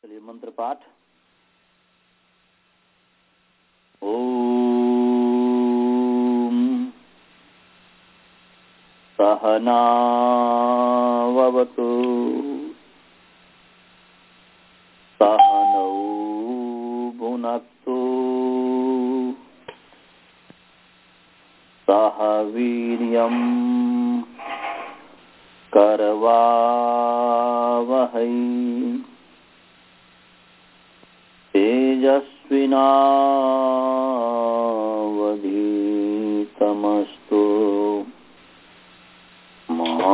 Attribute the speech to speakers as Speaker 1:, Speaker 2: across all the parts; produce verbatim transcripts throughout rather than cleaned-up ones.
Speaker 1: चलिए मंत्र पाठ। ओम सहनावतु सहनौ भुनक्तु सह वीर्यं करवावहै तेजस्विनावधीतमस्तु मा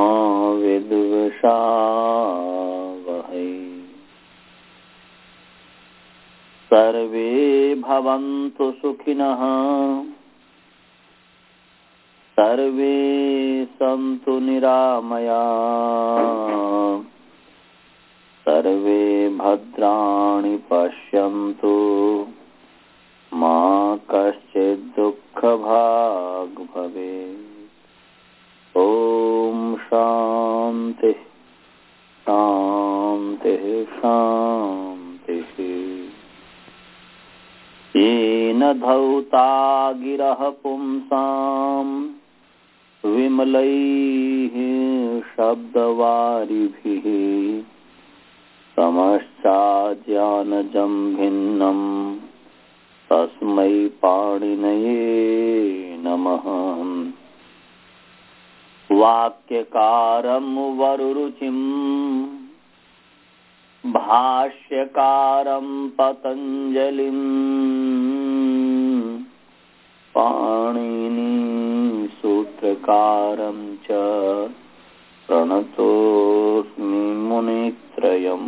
Speaker 1: विद्विषावहै। सर्वे भवन्तु सुखिनः सर्वे सन्तु निरामयाः सर्वे भद्राणि पश्यन्तु मा कश्चित् दुःखभाग् भवेत्। ओम शांति शांति शांति। येन धौता गिरः पुंसाम् विमलैः शब्दवारिभिः समश्चाज्ञानजं भिन्नं तस्मै पाणिनये नमः। वाक्यकारं वरुरुचिं भाष्यकारं पतञ्जलिं पाणिनि सूत्रकारं च प्रणतोस्मि मुनित्रयम्।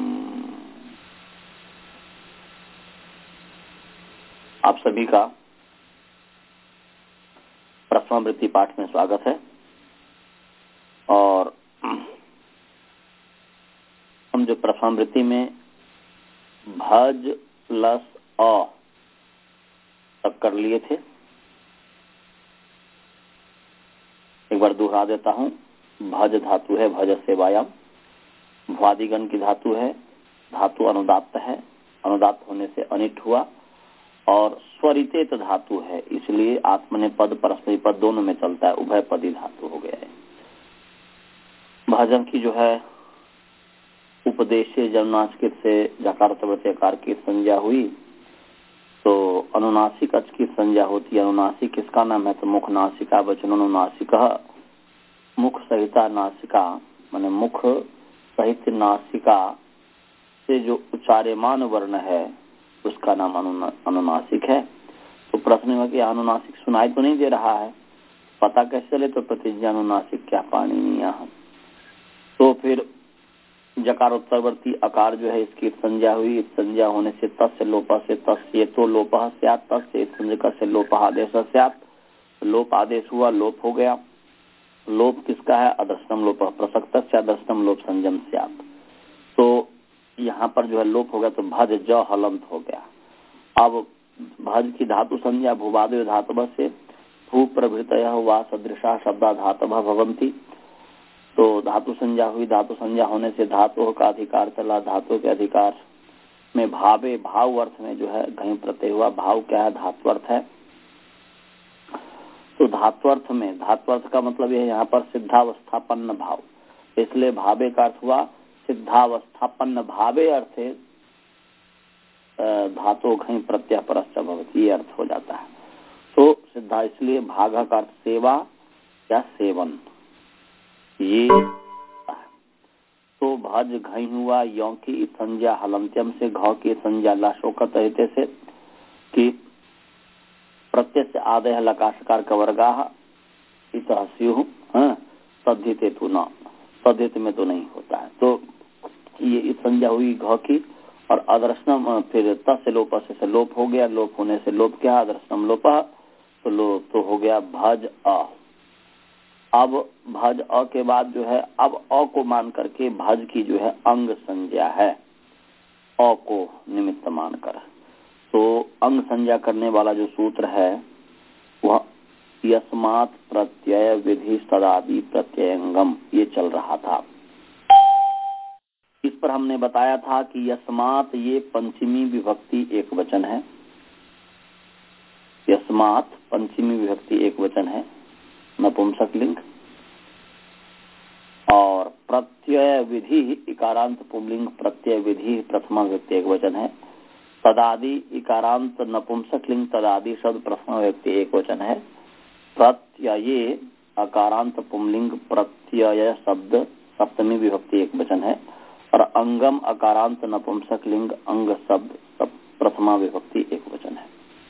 Speaker 1: आप सभी का प्रथमावृत्ति पाठ में स्वागत है। और हम जो प्रथमावृत्ति में भज प्लस अ तब कर लिए थे, एक बार दोहरा देता हूं। भज धातु है, भज सेवायाम। भ्वादिगण की धातु है, धातु अनुदात्त है, अनुदात्त होने से अनिट हुआ। और स्वरितेत धातु है, इसलिए आत्मनेपद परस्मैपद पद दोनों में चलता है, उभय पदी धातु हो गया है। भजन की जो है उपदेश जन्नास्कित से जकारतवत्यकार की संज्ञा हुई, तो अनुनासिक अच की संज्ञा होती है। अनुनासिक किसका नाम है? तो मुख नासिका वचन अनुनासिक। मुख सहिता नासिका माने मुख सहित नासिका से जो उच्चार्यमान वर्ण है उसका नाम अनुना, अनुनासिक है। तो प्रश्न है कि अनुनासिक सुनाई तो नहीं दे रहा है, पता कैसे चले? तो प्रतिज्ञा अनुनासिक क्या पाणिनीय। तो फिर जकारोत्तरवर्ती अकार जो है इसकी संज्ञा हुई। संज्ञा होने से तस्य लोपः से तस्य तो लोपः स्यात्, तस्य संज्ञक से लोपः आदेश स्यात्। लोप आदेश हुआ, लोप हो गया। लोप किसका है? अदर्शनम लोपः प्रसक्तस्य अदर्शनम लोप संयम स्यात्। तो यहाँ पर जो है लोप हो गया, तो भज ज हलंत हो गया। अब भज की धातु संज्ञा भूवादयो धातव से भू प्रभृतयः वा सदृशा शब्दा धातवः भवन्ति। तो धातु संज्ञा हुई। धातु संज्ञा होने से धातु का अधिकार चला। धातु के अधिकार में भावे, भाव अर्थ में जो है घई प्रत्यय हुआ। भाव क्या है? धात्वर्थ है। तो धात्वर्थ में, धात्वर्थ का मतलब यह यहाँ पर सिद्धावस्थापन्न भाव, इसलिए भावे का अर्थ हुआ सिद्धावस्थापन्न भावे अर्थे धातु घई प्रत्यय परश्च भवति, ये अर्थ हो जाता है। तो सिद्धा इसलिए भागा का अर्थ सेवा या सेवन, ये। तो भज घई हुआ यों की संज्ञा हलंत्यम से घ की संज्ञा लाशोकत रहते से कि प्रत्यय से आदय लकाशकार का वर्गा इतः स्युः तद्धिते तु न, तद्धित में तो नहीं होता है। तो ये संज्ञा हुई घ की। और अदर्शनम फिर तस्य लोप से लोप हो गया। लोप होने से लोप क्या? अदर्शनम लोपः, तो लोप तो हो गया भज अ। अब भज अ के बाद जो है अब अ को मान करके भज की जो है अंग संज्ञा है, अ को निमित्त मानकर। तो अंग संज्ञा करने वाला जो सूत्र है वह यस्मात् प्रत्यय विधि सदादि प्रत्ययंगम, ये चल रहा था। इस पर हमने बताया था कि यस्मात ये पंचमी विभक्ति एक वचन है। यस्मात पंचमी विभक्ति एक वचन है, नपुंसक लिंग। और प्रत्यय विधि इकारांत पुंलिंग प्रत्यय विधि प्रथमा विभक्ति एक वचन है। तदादि इकारांत नपुंसक लिंग तदादि शब्द प्रथमा विभक्ति एक वचन है। प्रत्यये अकारांत पुंलिंग प्रत्यय शब्द सप्तमी विभक्ति एक वचन है। और अंगम अकारांत नपुंसक लिंग अंग शब्द प्रथमा विभक्ति एक वचन है।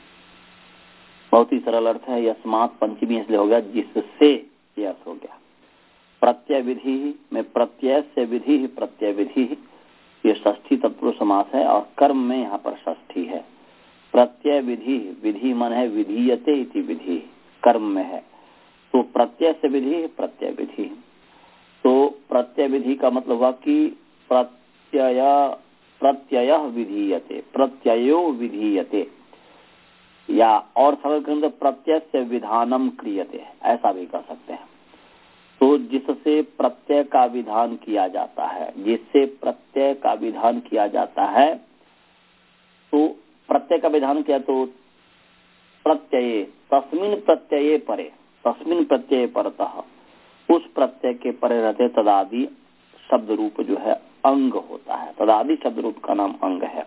Speaker 1: बहुत ही सरल अर्थ है। यस्मात पंचमी इसलिए हो गया जिससे ये अर्थ हो गया। प्रत्यय विधि में प्रत्यय से विधि प्रत्यय विधि ये षष्ठी तत्पुरुष समास है और कर्म में यहाँ पर षष्ठी है। प्रत्यय विधि विधि मन है विधीयते इति विधि कर्म में है, तो प्रत्यय से विधि प्रत्यय विधि। तो प्रत्यय विधि का मतलब हुआ कि प्रत्यय प्रत्यय विधीयते प्रत्ययो विधीयते, या और सरल करें प्रत्यय से विधानम क्रियते, ऐसा भी कर सकते हैं। तो जिससे प्रत्यय का विधान किया जाता है, जिससे प्रत्यय का विधान किया जाता है, तो प्रत्यय का विधान किया तो प्रत्यय तस्मिन प्रत्यये परे तस्मिन प्रत्यय परतः उस प्रत्यय के परे रहते तदादि शब्द रूप जो है अंग होता है। तदादि शब्द रूप का नाम अंग है।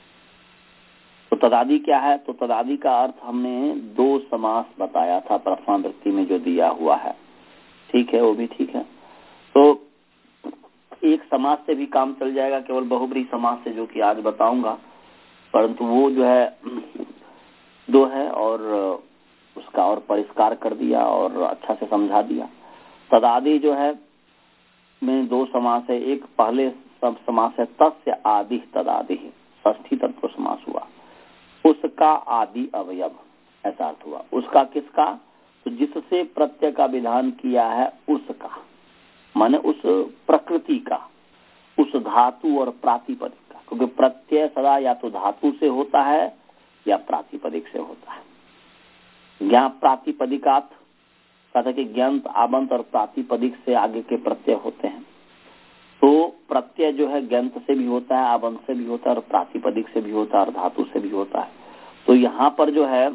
Speaker 1: तो तदादि क्या है? तो तदादि का अर्थ हमने दो समास बताया था प्रथमा विभक्ति में जो दिया हुआ है, ठीक है, वो भी ठीक है। तो एक समास से भी काम चल जाएगा, केवल बहुब्रीहि समास से, जो कि आज बताऊंगा, परंतु वो जो है दो है और उसका और परिष्कार कर दिया और अच्छा से समझा दिया। तदादि जो है में दो समास है। एक पहले सब समास है तस्य आदि तदादि, षष्ठी तत्व समास हुआ। उसका आदि अवयव, ऐसा अर्थ हुआ। उसका किसका? तो जिससे प्रत्यय का विधान किया है उसका, माने उस प्रकृति का, उस धातु और प्रातिपदिक का, क्योंकि प्रत्यय सदा या तो धातु से होता है या प्रातिपदिक से होता है। ज्ञान प्रातिपदिकात कहते कि ज्ञात आबंत और प्रातिपदिक से आगे के प्रत्यय होते हैं। तो प्रत्यय जो है ज्ञात से भी होता है, आबंत से भी होता है और प्रातिपदिक से भी होता है और धातु से भी होता है। तो यहाँ पर जो है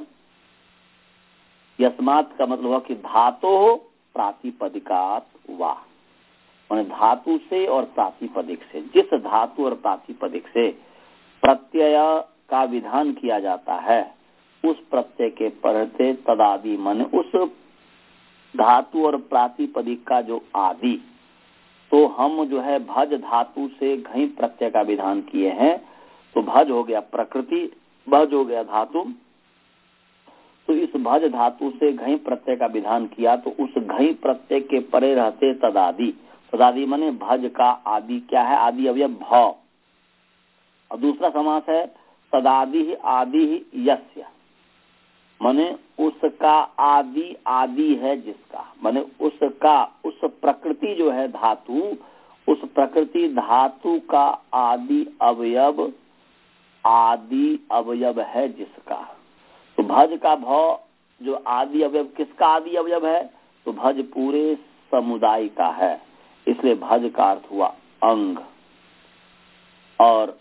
Speaker 1: यस्मात् का मतलब हुआ कि धातो प्रातिपदिकात वा, माने धातु से और प्रातिपदिक से, जिस धातु और प्रातिपदिक से प्रत्यय का विधान किया जाता है उस प्रत्यय के पढ़ते तदादि, माने उस धातु और प्रातिपदिक का जो आदि। तो हम जो है भज धातु से घई प्रत्यय का विधान किए हैं, तो भज हो गया प्रकृति, भज हो गया धातु। तो इस भज धातु से घई प्रत्यय का विधान किया, तो उस घई प्रत्यय के परे रहते तदादि। तदादि माने भज का आदि क्या है? आदि अवयव भ। और दूसरा समास है तदादि आदि यस्य, माने उसका आदि आदि है जिसका, माने उसका उस प्रकृति जो है धातु, उस प्रकृति धातु का आदि अवयव आदि अवयव है जिसका। तो भज का भ जो आदि अवयव, किसका आदि अवयव है? तो भज पूरे समुदाय का है, इसलिए भज का अर्थ हुआ अंग। और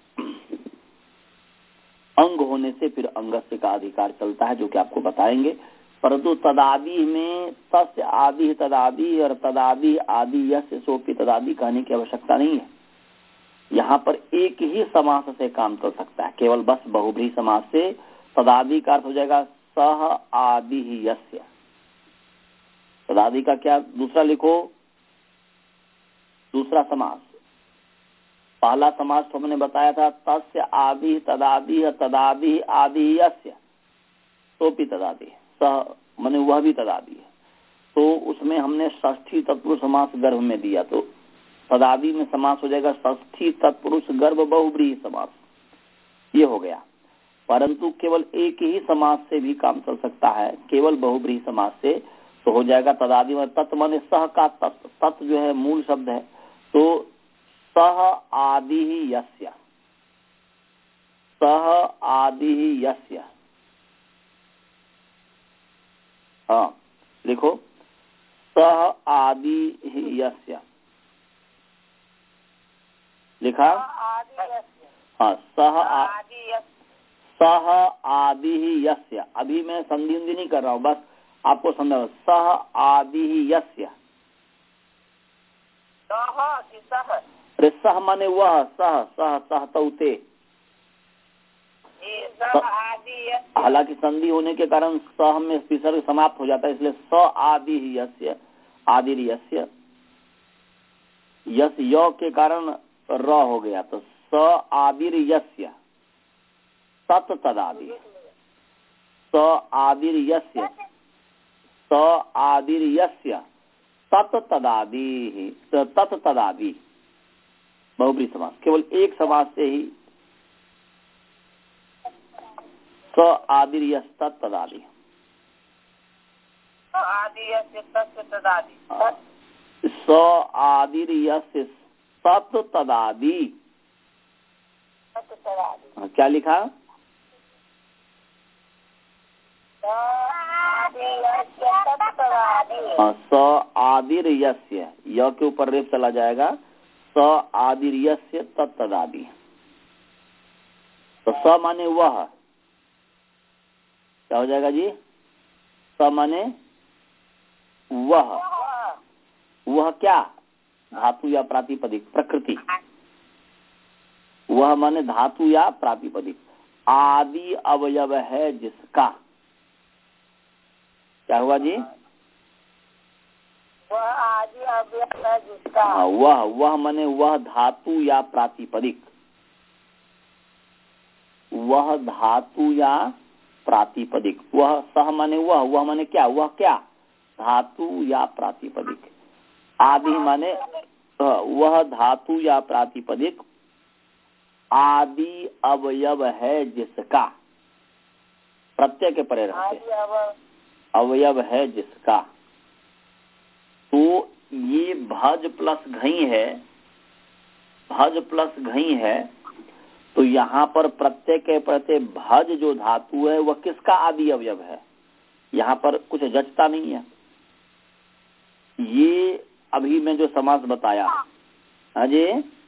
Speaker 1: अंग होने से फिर अंगस्य का अधिकार चलता है, जो कि आपको बताएंगे। परंतु तदादि में तस्य आदि तदादि और तदादि आदि यस्य सोपि तदादि कहने की आवश्यकता नहीं है। यहाँ पर एक ही समास से काम चल सकता है, केवल बस बहुब्रीहि समास से तदादि का अर्थ हो जाएगा सह आदि यस्य। तदादि का क्या दूसरा लिखो, दूसरा समास। पहला समास तो हमने बताया था तस्य आदि तदादि तदादि आदि यस्य, तो भी तदादि सह, माने वह भी तदादि है। तो उसमें हमने षष्ठी तत्पुरुष समास गर्भ में दिया, तो तदादि में समास हो जाएगा षष्ठी तत्पुरुष गर्भ बहुब्रीहि समास, ये हो गया। परंतु केवल एक ही समास से भी काम चल सकता है, केवल बहुब्रीहि समास से, तो हो जाएगा तदादि में तत् माने सह का तत्, तत् जो है मूल शब्द है, तो सह आदि यस्य, सह आदि यस्य। हाँ लिखो, सह आदि यस्य। लिखा हाँ सह आ, सह आदि ही यस्य। अभी मैं संधि उंधि नहीं कर रहा हूँ, बस आपको समझा। सह आदि ही यस्य, अरे सह माने वह, सह सह सह तौते। हालांकि संधि होने के कारण सह में विसर्ग समाप्त हो जाता है, इसलिए स आदि ही यस्य, आदि यस्य। यस य के कारण र हो गया, तो स आदिर यस्य तत् तदादि। स आदिर यस्य, स आदिर यस्य तत् तदादि, तत् तदादि बहुब्रीहि समास। केवल एक समास से ही स आदिर यस् तत् तदादि। स आदिर यस्य तत् तदादि। क्या लिखा? स आदिर यस्य, य के ऊपर रेप चला जाएगा। स आदिर यस्य तत् तदादि। तो स माने वह, क्या हो जाएगा जी? स माने वह, वह क्या? धातु या प्रातिपदिक, प्रकृति। वह माने धातु या प्रातिपदिक। आदि अवयव है जिसका, क्या हुआ जी?
Speaker 2: वह आदि अवयव है जिसका।
Speaker 1: हाँ, वह वह माने वह धातु या प्रातिपदिक, वह धातु या प्रातिपदिक। वह सह माने वह, वह माने क्या? वह क्या? धातु या प्रातिपदिक। आदि माने वह धातु या प्रातिपदिक आदि अवयव है जिसका, प्रत्यय के परे रहते, अवयव है जिसका। तो ये भज प्लस घई है, भज प्लस घई है, तो यहाँ पर प्रत्यय के प्रत्यय भज जो धातु है वह किसका आदि अवयव है? यहाँ पर कुछ जचता नहीं है। ये अभी मैं जो समास बताया अजय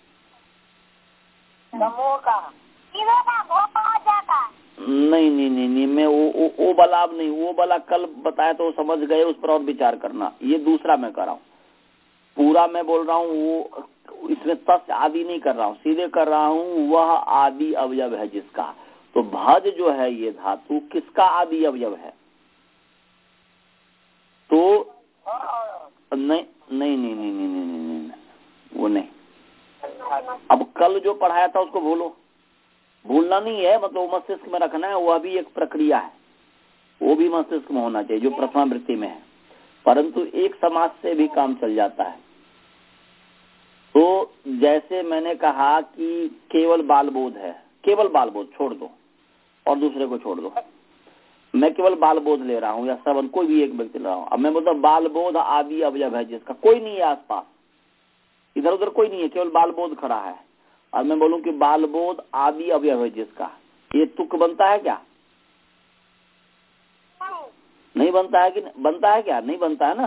Speaker 1: नहीं नहीं नहीं नहीं मैं वो वो, वो वाला अब नहीं, वो वाला कल बताया तो समझ गए, उस पर और विचार करना। ये दूसरा मैं कर रहा हूँ, पूरा मैं बोल रहा हूँ। वो इसमें तस् आदि नहीं कर रहा हूँ, सीधे कर रहा हूँ वह आदि अवयव है जिसका। तो भज जो है ये धातु किसका आदि अवयव है? तो नहीं नहीं नहीं नहीं नहीं नहीं नहीं, नहीं, वो नहीं। अब कल जो पढ़ाया था उसको भूलो, भूलना नहीं है, मतलब वो मस्तिष्क में रखना है। वह भी एक प्रक्रिया है, वो भी मस्तिष्क में होना चाहिए जो प्रथमा वृत्ति में है, परंतु एक समाज से भी काम चल जाता है। तो जैसे मैंने कहा कि केवल बालबोध है, केवल बालबोध छोड़ दो और दूसरे को छोड़ दो। मैं केवल बालबोध ले रहा हूँ या सबन कोई भी एक व्यक्ति ले रहा हूँ। अब मैं बोलता बालबोध आदि अवयव है जिसका, कोई नहीं है आसपास, इधर उधर कोई नहीं है, केवल बालबोध खड़ा है। और मैं बोलूं कि बालबोध आदि अवयव है जिसका, ये तुक बनता है क्या?
Speaker 2: नहीं,
Speaker 1: नहीं बनता है कि बनता है क्या? नहीं बनता है ना,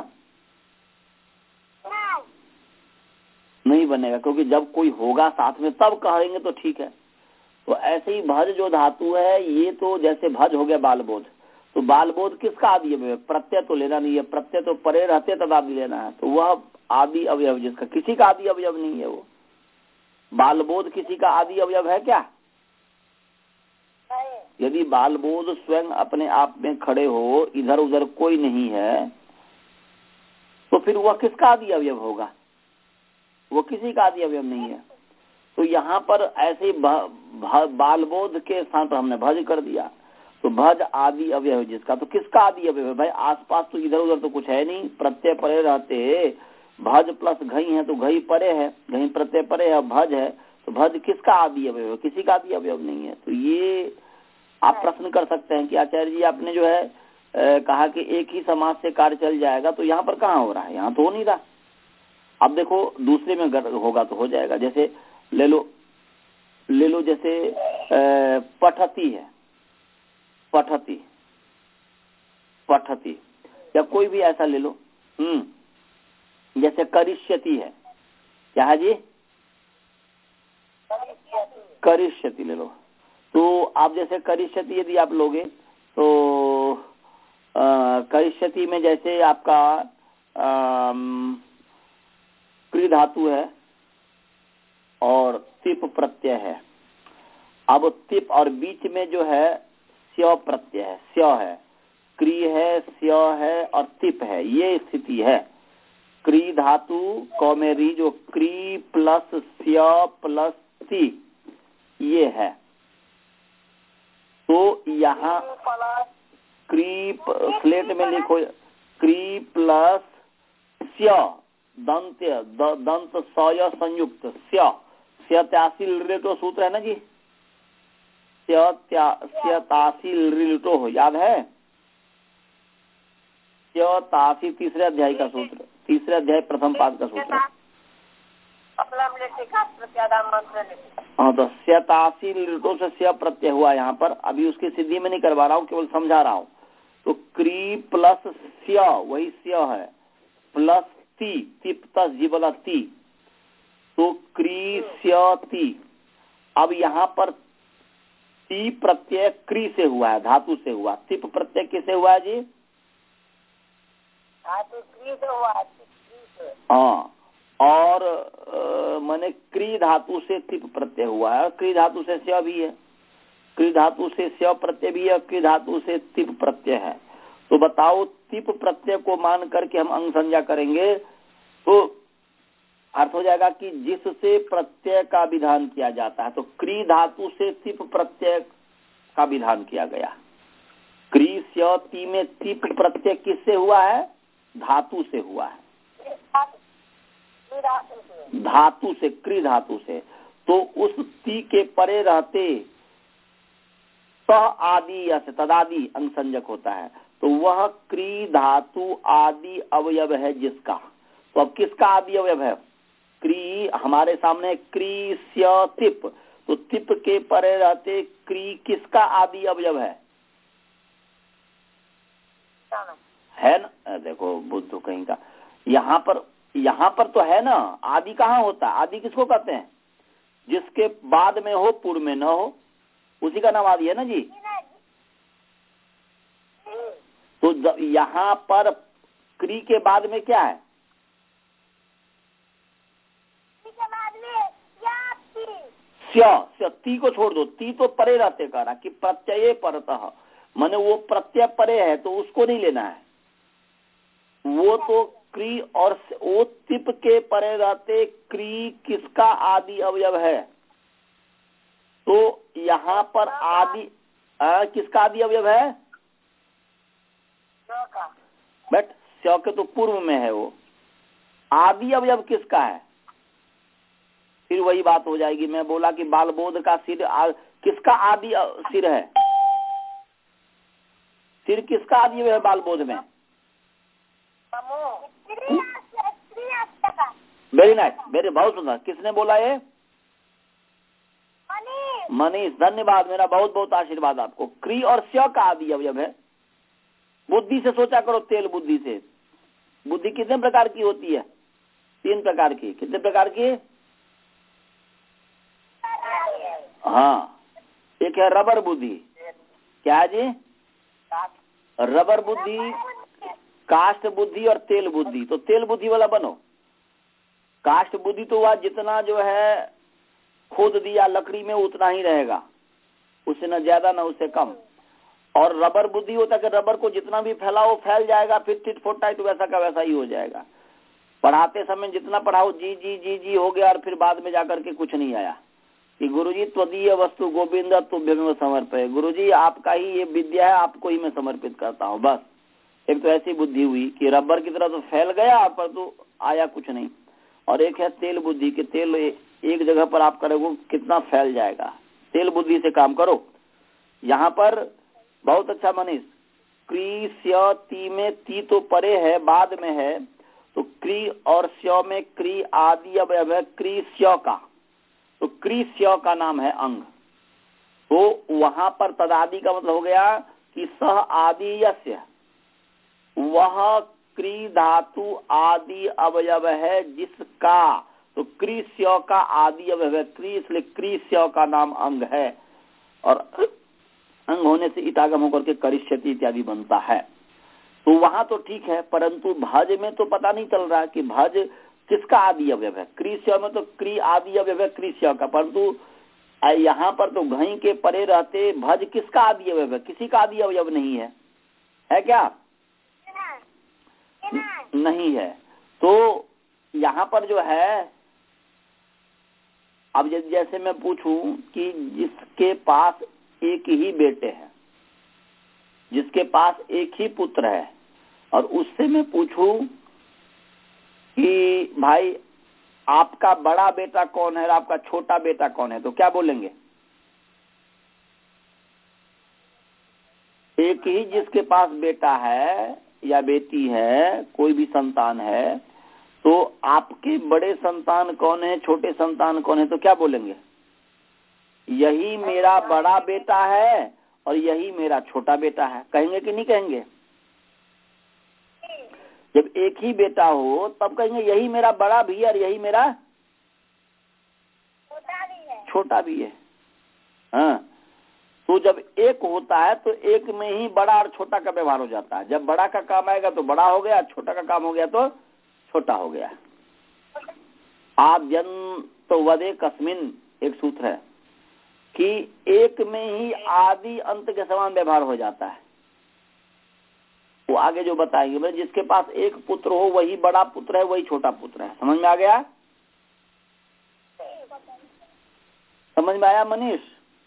Speaker 2: नहीं,
Speaker 1: नहीं बनेगा, क्योंकि जब कोई होगा साथ में तब कहेंगे तो ठीक है। तो ऐसे ही भज जो धातु है ये तो जैसे भज हो गया बालबोध, तो बालबोध किसका आदि अवयव? प्रत्यय तो लेना नहीं है, प्रत्यय तो परे रहते तब आदि लेना है। तो वह आदि अवयव जिसका, किसी का आदि अवयव नहीं है। वो बालबोध किसी का आदि अवयव है क्या?
Speaker 2: नहीं।
Speaker 1: यदि बालबोध स्वयं अपने आप में खड़े हो, इधर उधर कोई नहीं है, तो फिर वह किसका आदि अवयव होगा? वो किसी का आदि अवयव नहीं है। तो यहाँ पर ऐसे बालबोध के साथ हमने भज कर दिया, तो भज आदि अवयव जिसका, तो किसका आदि अवयव है भाई? आसपास तो इधर उधर तो कुछ है नहीं, प्रत्यय परे रहते। भज प्लस घई है तो घई परे है, घई प्रत्यय परे है, भज है, तो भज किसका आदि अवयव है? किसी का आदि अवयव नहीं है। तो ये आप प्रश्न कर सकते हैं कि आचार्य जी आपने जो है ए, कहा कि एक ही समाज से कार्य चल जाएगा, तो यहाँ पर कहाँ हो रहा है? यहाँ तो हो नहीं रहा। अब देखो दूसरे में होगा तो हो जाएगा। जैसे ले लो ले लो जैसे ए, पठती है, पठती पठती या कोई भी ऐसा ले लो। हम्म जैसे करिष्यति है, क्या है जी? करिष्यति ले लो। तो आप जैसे करिष्यति यदि आप लोगे तो करिष्यति में जैसे आपका क्री धातु है और तिप प्रत्यय है। अब तिप और बीच में जो है स्य प्रत्यय है, स्य है, क्री है, स्य है और तिप है, ये स्थिति है। क्री धातु कौमेरी जो क्री प्लस स्य प्लस ति ये है। तो यहाँ क्री स्लेट में लिखो क्री प्लस स्य दंत दंत सय संयुक्त स्य स्यतासील रिलेटो सूत्र है ना जी, स्यतासील रिलेटो हो याद है, स्यतासी तीसरे अध्याय का सूत्र, तीसरे अध्याय प्रथम पाद का सूत्र। हाँ तो स्यतासी लिटो से स्य प्रत्यय हुआ यहाँ पर, अभी उसकी सिद्धि में नहीं करवा रहा हूँ, केवल समझा रहा हूँ। तो क्री प्लस स्य वही स्य है प्लस ती तिप तस जीवला ती, तो क्री स्य ती। अब यहाँ पर ती प्रत्यय क्री से हुआ है, धातु से हुआ। तिप प्रत्यय किसे हुआ है जी?
Speaker 2: धातु क्री से हुआ है।
Speaker 1: हाँ और माने क्री धातु से तिप प्रत्यय हुआ है, क्री धातु से स्य भी है, क्री धातु से स्य प्रत्यय भी है, क्री धातु से तिप प्रत्यय है। तो बताओ तिप प्रत्यय को मान करके हम अंग संज्ञा करेंगे तो अर्थ हो जाएगा कि जिससे प्रत्यय का विधान किया जाता है। तो क्री धातु से तिप प्रत्यय का विधान किया गया। क्री स्य ति में तिप प्रत्यय किससे हुआ है? धातु से हुआ है, धातु से, क्री धातु से। तो उस ती के परे रहते त आदि या से तदादि अंग संजक होता है, तो वह क्री धातु आदि अवयव है जिसका। तो अब किसका आदि अवयव है? क्री, हमारे सामने क्री स्य तिप, तो तिप के परे रहते क्री किसका आदि अवयव है? है ना, देखो बुद्ध कहीं का, यहाँ पर यहाँ पर तो है ना। आदि कहाँ होता है? आदि किसको कहते हैं? जिसके बाद में हो पूर्व में न हो, उसी का नाम आदि है ना जी। तो यहाँ पर क्री के बाद में क्या है? स्या, ती को छोड़ दो, ती तो परे रहते कह रहा कि प्रत्यय परतः, माने वो प्रत्यय परे है तो उसको नहीं लेना है। वो तो क्री और वो तिप के परे रहते क्री किसका आदि अवयव है? तो यहाँ पर आदि आ, किसका आदि अवयव है? बट स्या के तो पूर्व में है वो। आदि अवयव किसका है? फिर वही बात हो जाएगी। मैं बोला कि बालबोध का सिर आ, किसका आदि सिर है? सिर किसका आदि अवयव है बालबोध में? वेरी नाइस, वेरी बहुत सुंदर। किसने बोला ये? मनीष, धन्यवाद, मेरा बहुत बहुत आशीर्वाद आपको। क्री और स्या का आदि अवयव है। बुद्धि से सोचा करो, तेल बुद्धि से। बुद्धि कितने प्रकार की होती है? तीन प्रकार की। कितने प्रकार की? हाँ, एक है रबर बुद्धि। क्या है जी? रबर बुद्धि, काष्ठ बुद्धि और तेल बुद्धि। तो तेल बुद्धि वाला बनो। काष्ठ बुद्धि तो वह जितना जो है खोद दिया लकड़ी में उतना ही रहेगा, उससे न ज्यादा न उससे कम। और रबर बुद्धि होता है कि रबर को जितना भी फैलाओ फैल जाएगा, फिर टिट फोट टाइट वैसा का वैसा ही हो जाएगा। पढ़ाते समय जितना पढ़ाओ जी जी जी जी हो गया और फिर बाद में जाकर के कुछ नहीं आया कि गुरुजी त्वदीय वस्तु गोविंद तुभ्यमेव समर्पय। गुरुजी आपका ही ये विद्या है, आपको ही मैं समर्पित करता हूँ। बस एक तो ऐसी बुद्धि हुई कि रबर की तरह तो फैल गया पर तो आया कुछ नहीं। और एक है तेल बुद्धि के तेल एक जगह पर आप करोगे कितना फैल जाएगा। तेल बुद्धि से काम करो। यहाँ पर बहुत अच्छा मनीष, क्री स्या ती में ती तो परे है, बाद में है, तो क्री और स्या में क्री आदि अवयव है क्री स्या का। तो क्री स्या का नाम है अंग। तो वहां पर तदादि का मतलब हो गया कि सह आदि यस्य, वह क्री धातु आदि अवयव है जिसका। तो क्री स्यौ का आदि अवयव है क्री, इसलिए क्री स्यौ का नाम अंग है और अंग होने से इटागम होकर के करिष्यति इत्यादि बनता है। तो वहां तो ठीक है, परंतु भज में तो पता नहीं चल रहा कि भज किसका आदि अवयव है। क्री स्यौ में तो क्री आदि अवयव है क्री स्यौ का, परंतु यहाँ पर तो घई के परे रहते भज किसका आदि अवयव है, किसी का आदि अवयव नहीं है, है क्या? नहीं है। तो यहाँ पर जो है, अब जैसे मैं पूछूं कि जिसके पास एक ही बेटे हैं, जिसके पास एक ही पुत्र है, और उससे मैं पूछूं कि भाई आपका बड़ा बेटा कौन है और आपका छोटा बेटा कौन है, तो क्या बोलेंगे? एक ही जिसके पास बेटा है या बेटी है, कोई भी संतान है, तो आपके बड़े संतान कौन है, छोटे संतान कौन है, तो क्या बोलेंगे? यही मेरा बड़ा बेटा है और यही मेरा छोटा बेटा है, कहेंगे कि नहीं कहेंगे? जब एक ही बेटा हो तब कहेंगे यही मेरा बड़ा भी है और यही मेरा छोटा भी है, छोटा भी है। हाँ, तो जब एक होता है तो एक में ही बड़ा और छोटा का व्यवहार हो जाता है। जब बड़ा का काम आएगा तो बड़ा हो गया, छोटा का काम हो गया तो छोटा हो गया। आद्यंत वदे कस्मिन एक सूत्र है कि एक में ही आदि अंत के समान व्यवहार हो जाता है। वो आगे जो बताएंगे, मतलब जिसके पास एक पुत्र हो वही बड़ा पुत्र है, वही छोटा पुत्र है। समझ में आ गया? समझ में आया मनीष?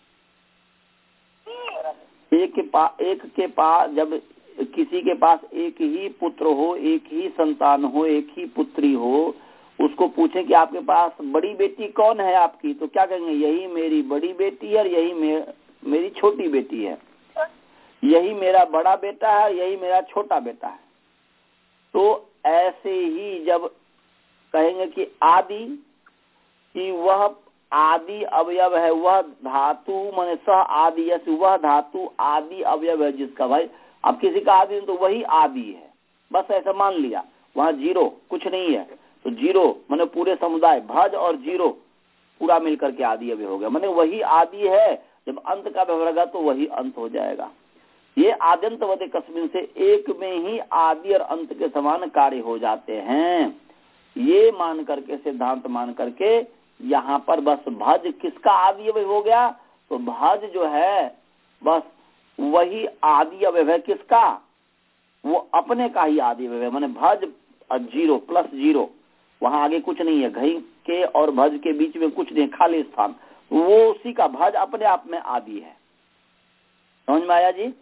Speaker 1: एक के पास एक के पास जब किसी के पास एक ही पुत्र हो, एक ही संतान हो, एक ही पुत्री हो, उसको पूछे कि आपके पास बड़ी बेटी कौन है आपकी, तो क्या कहेंगे? यही मेरी बड़ी बेटी है और यही मे, मेरी छोटी बेटी है, यही मेरा बड़ा बेटा है, यही मेरा छोटा बेटा है। तो ऐसे ही जब कहेंगे कि आदि, कि वह आदि अवयव है, वह धातु माने सह आदि, वह धातु आदि अवयव है जिसका, भाई अब किसी का आदि तो वही आदि है, बस ऐसा मान लिया। वहाँ जीरो कुछ नहीं है, तो जीरो माने पूरे समुदाय, भज और जीरो पूरा मिलकर के आदि अवयव हो गया, माने वही आदि है। जब अंत का व्यवहार होगा तो वही अंत हो जाएगा। ये आद्यंत वदे कस्मिन से एक में ही आदि और अंत के समान कार्य हो जाते हैं। ये मान करके, सिद्धांत मान करके यहाँ पर बस भज किसका आदि अवयव हो गया, तो भज जो है बस वही आदि अवयव है किसका, वो अपने का ही आदि अवयव है। माने भज जीरो प्लस जीरो, वहां आगे कुछ नहीं है, घई के और भज के बीच में कुछ नहीं, खाली स्थान, वो उसी का भज अपने आप में आदि है। समझ में आया जी?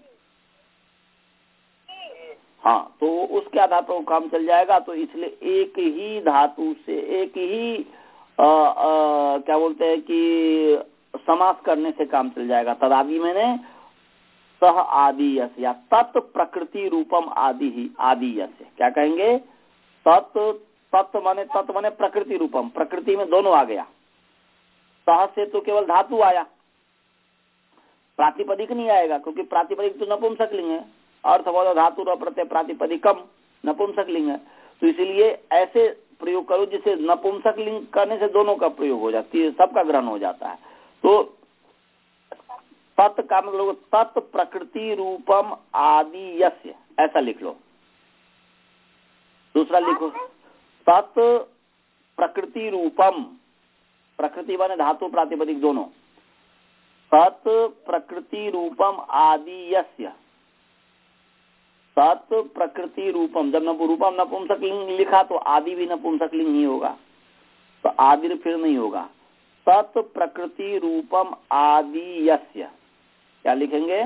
Speaker 1: हाँ, तो उसके आधार पर काम चल जाएगा। तो इसलिए एक ही धातु से, एक ही आ, आ, क्या बोलते हैं कि समास करने से काम चल जाएगा। तदादि मैंने सह आदि यस या तत् प्रकृति रूपम आदि ही आदि यस, क्या कहेंगे? तत् तत्व माने तत्व माने प्रकृति रूपम, प्रकृति में दोनों आ गया। सह से तो केवल धातु आया, प्रातिपदिक नहीं आएगा, क्योंकि प्रातिपदिक तो नपुंसकलिंग है, अर्थबोध धातु र प्रत्यय प्रातिपदिकम नपुंसकलिंग है। तो इसलिए ऐसे प्रयोग करो जिसे नपुंसकलिंग करने से दोनों का प्रयोग हो जाती है, सबका ग्रहण हो जाता है। तो तत् का मतलब तत् प्रकृति रूपम आदि यस्य, ऐसा लिख लो। दूसरा लिखो तत् प्रकृति रूपम, प्रकृति माने धातु प्रातिपदिक दोनों, तत् प्रकृति रूपम आदि यस्य, तत् प्रकृति रूपम। जब नपु रूपम नपुंसकलिंग लिखा तो आदि भी नपुंसकलिंग ही होगा, तो आदि फिर नहीं होगा। तत् प्रकृति रूपम आदि यस्य, क्या लिखेंगे?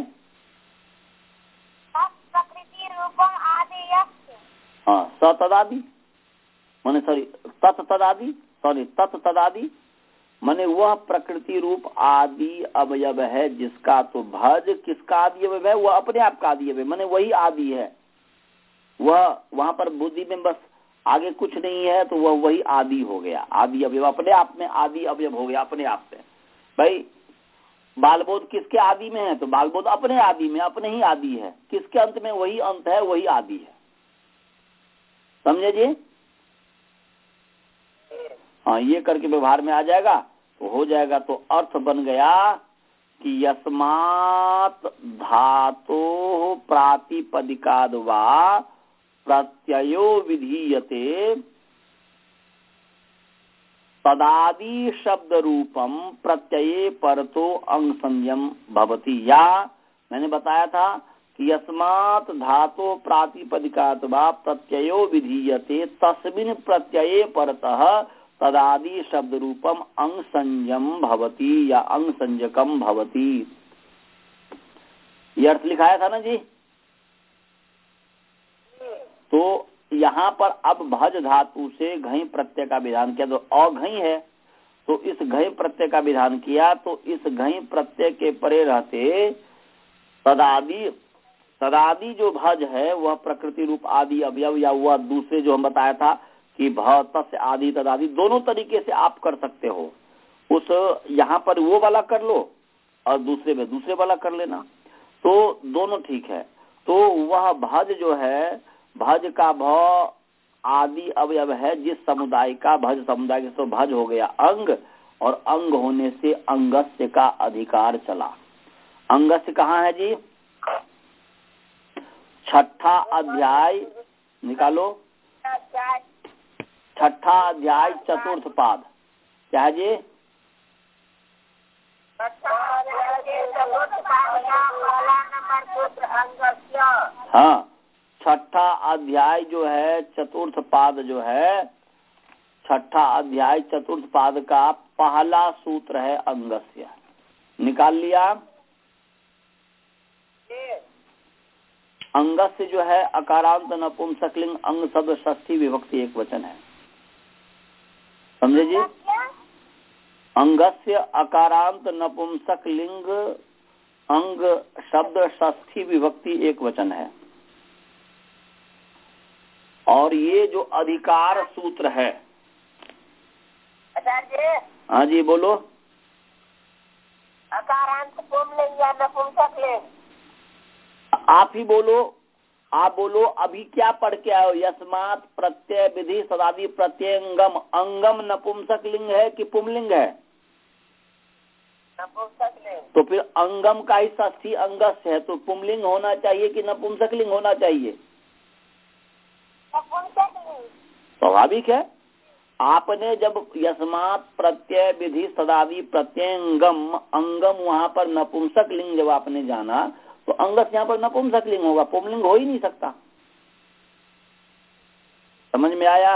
Speaker 2: प्रकृति रूपम आदि यस्य।
Speaker 1: हाँ, स तदादि माने सॉरी तत् तदादि सॉरी तत् तदादि माने वह प्रकृति रूप आदि अवयव है जिसका, तो भज किसका आदि अवयव है? वह अपने आप का आदि अवयव, माने वही आदि है। वह वहां पर बुद्धि में बस आगे कुछ नहीं है, तो वह वही आदि हो गया, आदि अवयव अपने आप में आदि अवयव हो गया अपने आप में। भाई बालबोध किसके आदि में है? तो बालबोध अपने आदि में, अपने ही आदि है। किसके अंत में? वही अंत है, वही आदि है। समझे जी? हाँ ये करके व्यवहार में आ जाएगा तो हो जाएगा। तो अर्थ बन गया कि यस्मात् धातोः प्रातिपदिकाद् वा प्रत्ययो विधीयते तदादि शब्द रूपम प्रत्यये परतो अंग संयम भवति। या मैंने बताया था कि यस्मात् धातो प्रातिपदिकात् वा प्रत्ययो विधीयते तस्मिन् प्रत्यये परतः तदादि शब्द रूपम अंग संयम भवति या अंग संजकम भवति। ये अर्थ लिखाया था ना जी। तो यहाँ पर अब भज धातु से घई प्रत्यय का विधान किया, तो अघई है तो इस घई प्रत्यय का विधान किया, तो इस घई प्रत्यय के परे रहते तदादि तदादि जो भज है वह प्रकृति रूप आदि अवयव या वह दूसरे जो हम बताया था कि भ तस्य आदि तदादि दोनों तरीके से आप कर सकते हो। उस यहाँ पर वो वाला कर लो और दूसरे में दूसरे वाला कर लेना, तो दोनों ठीक है। तो वह भज जो है, भज का भ आदि अवयव है जिस समुदाय का, भज समुदाय के तो भज हो गया अंग, और अंग होने से अंगस्य का अधिकार चला। अंगस्य कहाँ है जी? छठा अध्याय निकालो, छठा अध्याय चतुर्थ पाद। क्या है जी? हाँ, छठा अध्याय जो है चतुर्थ पाद जो है, छठा अध्याय चतुर्थ पाद का पहला सूत्र है अंगस्य। निकाल लिया। अंगस्य जो है अकारांत नपुंसकलिंग अंग शब्द षष्ठी विभक्ति एक वचन है। समझे जी? अंगस्य अकारांत नपुंसकलिंग अंग शब्द षष्ठी विभक्ति एक वचन है। और ये जो अधिकार सूत्र है, हाँ जी बोलो।
Speaker 2: अकारांत पुंलिंग या नपुंसकलिंग?
Speaker 1: आप ही बोलो, आप बोलो। अभी क्या पढ़ के आए हो? यस्मात् प्रत्यय विधि सदादि प्रत्ययंगम, अंगम नपुंसकलिंग है कि पुंलिंग है?
Speaker 2: नपुंसकलिंग।
Speaker 1: तो फिर अंगम का ही षष्ठी अंगस्य है, तो पुंलिंग होना चाहिए कि नपुंसकलिंग होना चाहिए?
Speaker 2: नपुंसकलिंग।
Speaker 1: स्वाभाविक है। आपने जब यस्मात् प्रत्यय विधि सदादि प्रत्ययंगम, अंगम वहां पर नपुंसकलिंग जब आपने जाना, तो अंगस यहाँ पर नपुंसकलिंग होगा, पुंलिंग हो ही नहीं सकता। समझ में आया?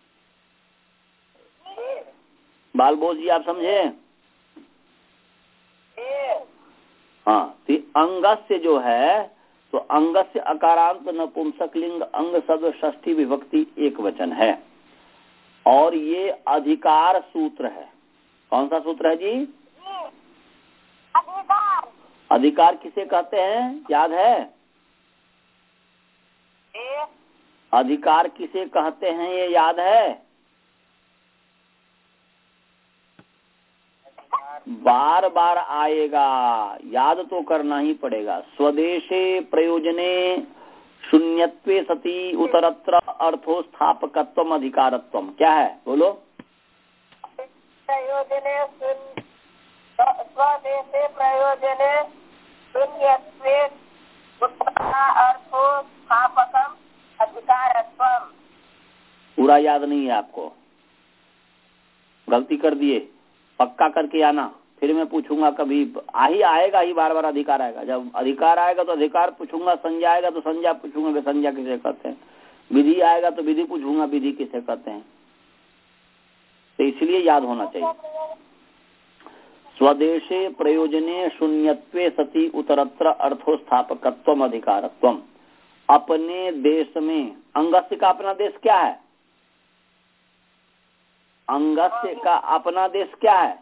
Speaker 1: बालबोध जी आप समझे? हाँ, तो अंगस्य जो है, तो अंगस्य अकारांत नपुंसकलिंग अंग शब्द षष्ठी विभक्ति एक वचन है। और ये अधिकार सूत्र है। कौन सा सूत्र है जी?
Speaker 2: अधिकार।
Speaker 1: अधिकार किसे कहते हैं, याद है? अधिकार किसे कहते हैं ये याद है? बार बार आएगा, याद तो करना ही पड़ेगा। स्वदेशे प्रयोजने शून्यत्वे सति उत्तरत्र अर्थो स्थापकत्वम अधिकारत्वम। क्या है बोलो?
Speaker 2: प्रयोजने स्वदेशे प्रयोजने शून्यत्वे अर्थो स्थापकम अधिकारत्वम।
Speaker 1: पूरा याद नहीं है आपको, गलती कर दिए, पक्का करके आना। फिर मैं पूछूंगा कभी, आ ही आएगा ही बार बार अधिकार आएगा। जब अधिकार आएगा तो अधिकार पूछूंगा, संज्ञा आएगा तो संज्ञा पूछूंगा कि संज्ञा किसे कहते हैं, विधि आएगा तो विधि पूछूंगा विधि किसे कहते हैं। तो इसलिए याद होना चाहिए। स्वदेशे प्रयोजने शून्यत्वे सति उत्तरत्र अर्थोस्थापकत्वम अधिकारत्वम। अपने देश में, अंगस्य का अपना देश क्या है? अंगस्य का अपना देश क्या है?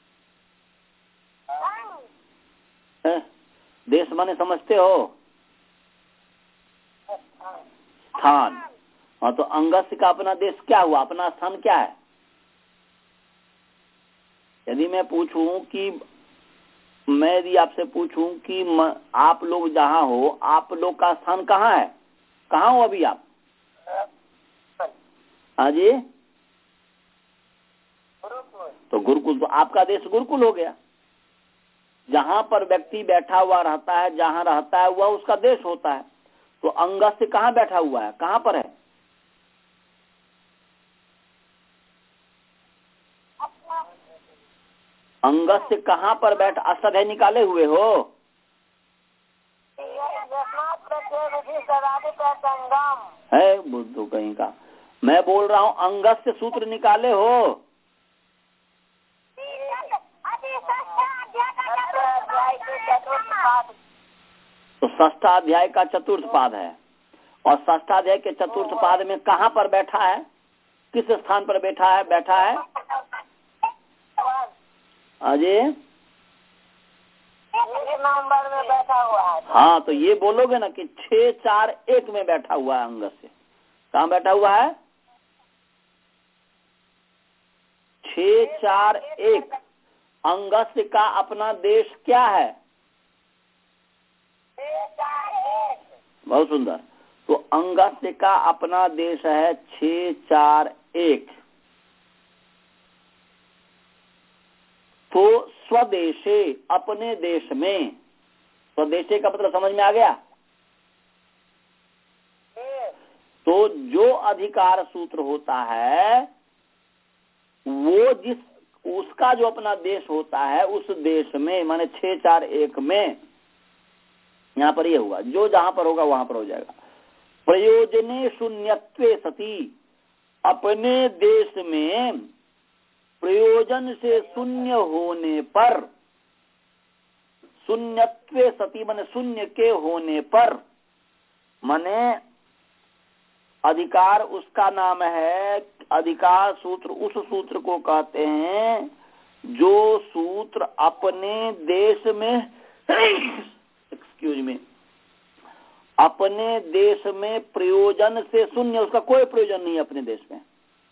Speaker 1: है? देश माने समझते हो? स्थान। हाँ, तो अंगस्य का अपना देश क्या हुआ? अपना स्थान क्या है? यदि मैं पूछूं कि मैं यदि आपसे पूछूं कि म, आप लोग जहाँ हो, आप लोग का स्थान कहाँ है? कहाँ हो अभी आप? हाँ जी, तो गुरुकुल तो आपका देश गुरुकुल हो गया। जहां पर व्यक्ति बैठा हुआ रहता है, जहां रहता है वह उसका देश होता है। तो अंगस्य कहाँ बैठा हुआ है, कहाँ पर है? अंगस्य कहाँ पर बैठा, अष्टाध्यायी निकाले हुए हो? है बुद्धू कहीं का। मैं बोल रहा हूँ अंगस्य सूत्र निकाले हो? तो षष्ठाध्याय का चतुर्थ पाद है, और षष्ठाध्याय के चतुर्थ पाद में कहाँ पर बैठा है, किस स्थान पर बैठा है? बैठा है अजय नंबर में बैठा हुआ है। हाँ, तो ये बोलोगे ना कि छह चार एक में बैठा हुआ है अंगस्य। कहाँ बैठा हुआ है? छह चार एक। अंगस्य का अपना देश क्या है? बहुत सुंदर। तो अंगस्य का अपना देश है छह चार एक। तो स्वदेशे, अपने देश में। स्वदेशे का मतलब समझ में आ गया? तो जो अधिकार सूत्र होता है वो जिस उसका जो अपना देश होता है उस देश में, माने छह चार एक में, यहाँ पर ये हुआ, जो जहां पर होगा वहां पर हो जाएगा। प्रयोजने शून्यत्वे सती, अपने देश में प्रयोजन से शून्य होने पर, शून्यत्वे सती माने शून्य के होने पर, माने अधिकार उसका नाम है, अधिकार सूत्र उस सूत्र को कहते हैं जो सूत्र अपने देश में एक्सक्यूज मी अपने देश में प्रयोजन से शून्य, उसका कोई प्रयोजन नहीं है अपने देश में।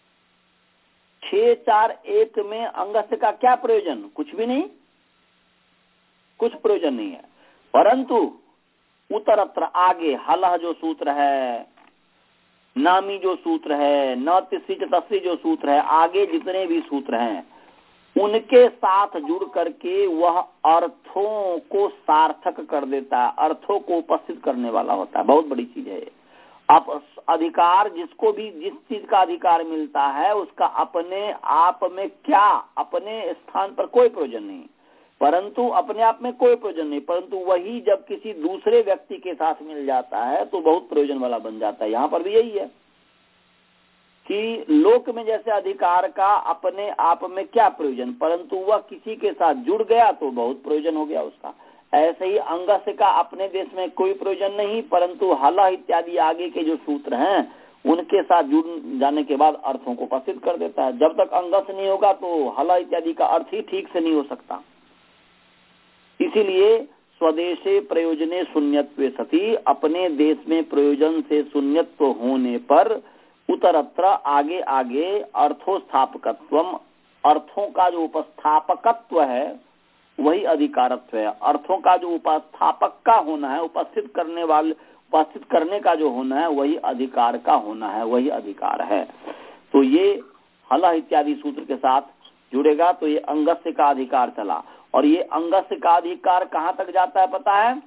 Speaker 1: छह चार एक में अंगस्य का क्या प्रयोजन? कुछ भी नहीं, कुछ प्रयोजन नहीं है। परंतु उत्तरत्र आगे हलह जो सूत्र है, नामी जो सूत्र है, न तिस्सी तस्सी जो सूत्र है, आगे जितने भी सूत्र हैं उनके साथ जुड़ करके वह अर्थों को सार्थक कर देता है, अर्थों को उपस्थित करने वाला होता है। बहुत बड़ी चीज है। अब अधिकार जिसको भी जिस चीज का अधिकार मिलता है उसका अपने आप में क्या, अपने स्थान पर कोई प्रयोजन नहीं, परंतु अपने आप में कोई प्रयोजन नहीं, परंतु वही जब किसी दूसरे व्यक्ति के साथ मिल जाता है तो बहुत प्रयोजन वाला बन जाता है। यहाँ पर भी यही है कि लोक में जैसे अधिकार का अपने आप में क्या प्रयोजन, परंतु वह किसी के साथ जुड़ गया तो बहुत प्रयोजन हो गया उसका। ऐसे ही अंगस्य का अपने देश में कोई प्रयोजन नहीं, परंतु हला इत्यादि आगे के जो सूत्र हैं उनके साथ जुड़ जाने के बाद अर्थों को उपस्थित कर देता है। जब तक अंगस्य नहीं होगा तो हला इत्यादि का अर्थ ही ठीक से नहीं हो सकता। इसीलिए स्वदेशे प्रयोजने शून्यत्वे सती, अपने देश में प्रयोजन से शून्यत्व होने पर उत्तरत्र आगे आगे अर्थोस्थापकत्वम, अर्थों का जो उपस्थापकत्व है वही अधिकारत्व है। अर्थों का जो उपस्थापक का होना है, उपस्थित करने वाले, उपस्थित करने का जो होना है वही अधिकार का होना है, वही अधिकार है। तो ये हल इत्यादि सूत्र के साथ जुड़ेगा तो ये अंगस्य का अधिकार चला। और ये अंगस्य का अधिकार कहाँ तक जाता है पता है?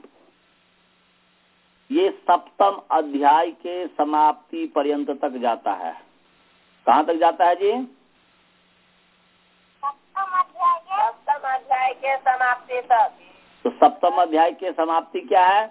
Speaker 1: ये सप्तम अध्याय के समाप्ति पर्यंत तक जाता है। कहाँ तक जाता है जी?
Speaker 2: सप्तम अध्याय के सप्तम अध्याय के समाप्ति तक।
Speaker 1: तो सप्तम अध्याय के समाप्ति क्या है?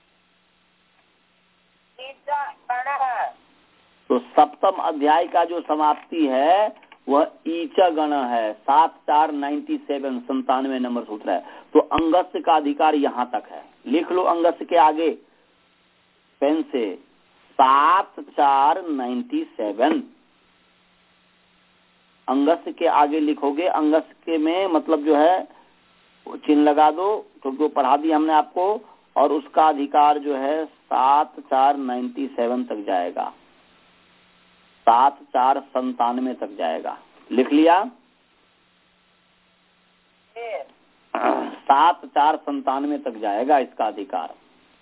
Speaker 1: तो सप्तम अध्याय का जो समाप्ति है वह ईच गण है। सात चार नाइन्टी सेवन संतानवे नंबर सूत्र है। तो अंगस्य का अधिकार यहाँ तक है। लिख लो अंगस्य के आगे पेन से, सात चार नाइन्टी सेवन। अंगस्य के आगे लिखोगे, अंगस्य के में मतलब जो है चिन्ह लगा दो क्योंकि वो पढ़ा दिया हमने आपको, और उसका अधिकार जो है सात चार नाइन्टी सेवन तक जाएगा, सात चार संतानवे तक जाएगा। लिख लिया? सात चार संतानवे तक जाएगा इसका अधिकार।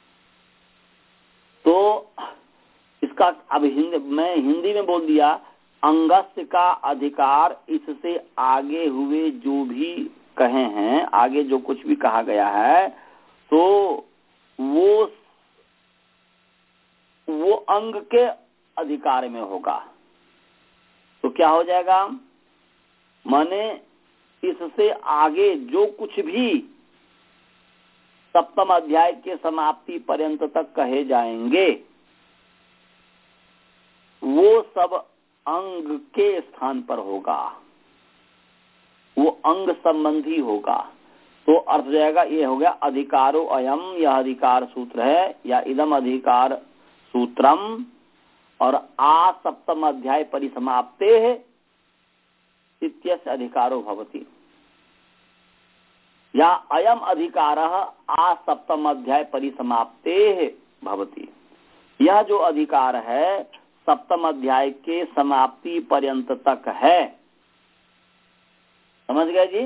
Speaker 1: तो इसका अब हिंदी मैं हिंदी में बोल दिया अंगस्य का अधिकार इससे आगे हुए जो भी कहे हैं, आगे जो कुछ भी कहा गया है, तो वो वो अंग के अधिकार में होगा। तो क्या हो जाएगा, माने इससे आगे जो कुछ भी सप्तम अध्याय के समाप्ति पर्यंत तक कहे जाएंगे, वो सब अंग के स्थान पर होगा, वो अंग संबंधी होगा। तो अर्थ हो जाएगा, ये हो गया अधिकारो अयम, यह अधिकार सूत्र है, या इदम अधिकार सूत्रम, और आ सप्तम अध्याय परिसमाप्ते है इत्यस्य अधिकारो भवति, या अयम अधिकारः आ सप्तम अध्याय परिसमाप्ते है भवति। यह जो अधिकार है सप्तम अध्याय के समाप्ति पर्यंत तक है। समझ गए जी?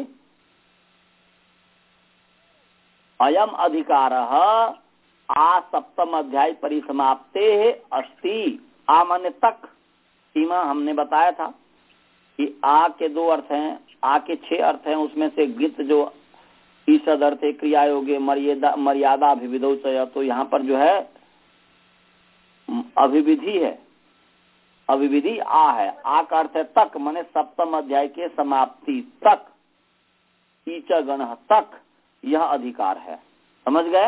Speaker 1: अयम अधिकारः आ सप्तम अध्याय परिसमाप्ते है अस्ति। आ माने तक, सीमा हमने बताया था कि आ के दो अर्थ हैं, आ के छह अर्थ हैं, उसमें से गीत जो ईषद अर्थ क्रिया योगे मर्यादा मर्यादा अभिविधौ च, तो यहाँ पर जो है अभिविधि है, अभिविधि आ है। आ का अर्थ है तक, माने सप्तम अध्याय के समाप्ति तक, ईच गण तक यह अधिकार है। समझ गए?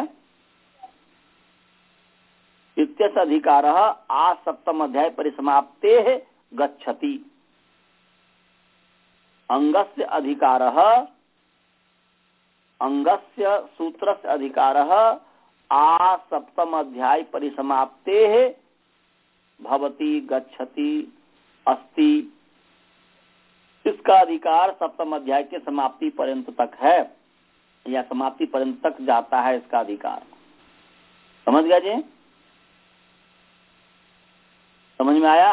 Speaker 1: इत्यस्य अधिकारः आ सप्तम अध्याय परिसमाप्ते है गच्छति। अंगस्य अधिकारः, अंगस्य सूत्रस्य अधिकारः आ सप्तम अध्याय परिसमाप्ते है भवति गच्छति अस्ति। इसका अधिकार सप्तम अध्याय के समाप्ति पर्यंत तक है, या समाप्ति पर्यंत तक जाता है इसका अधिकार। समझ गया जी? समझ में आया?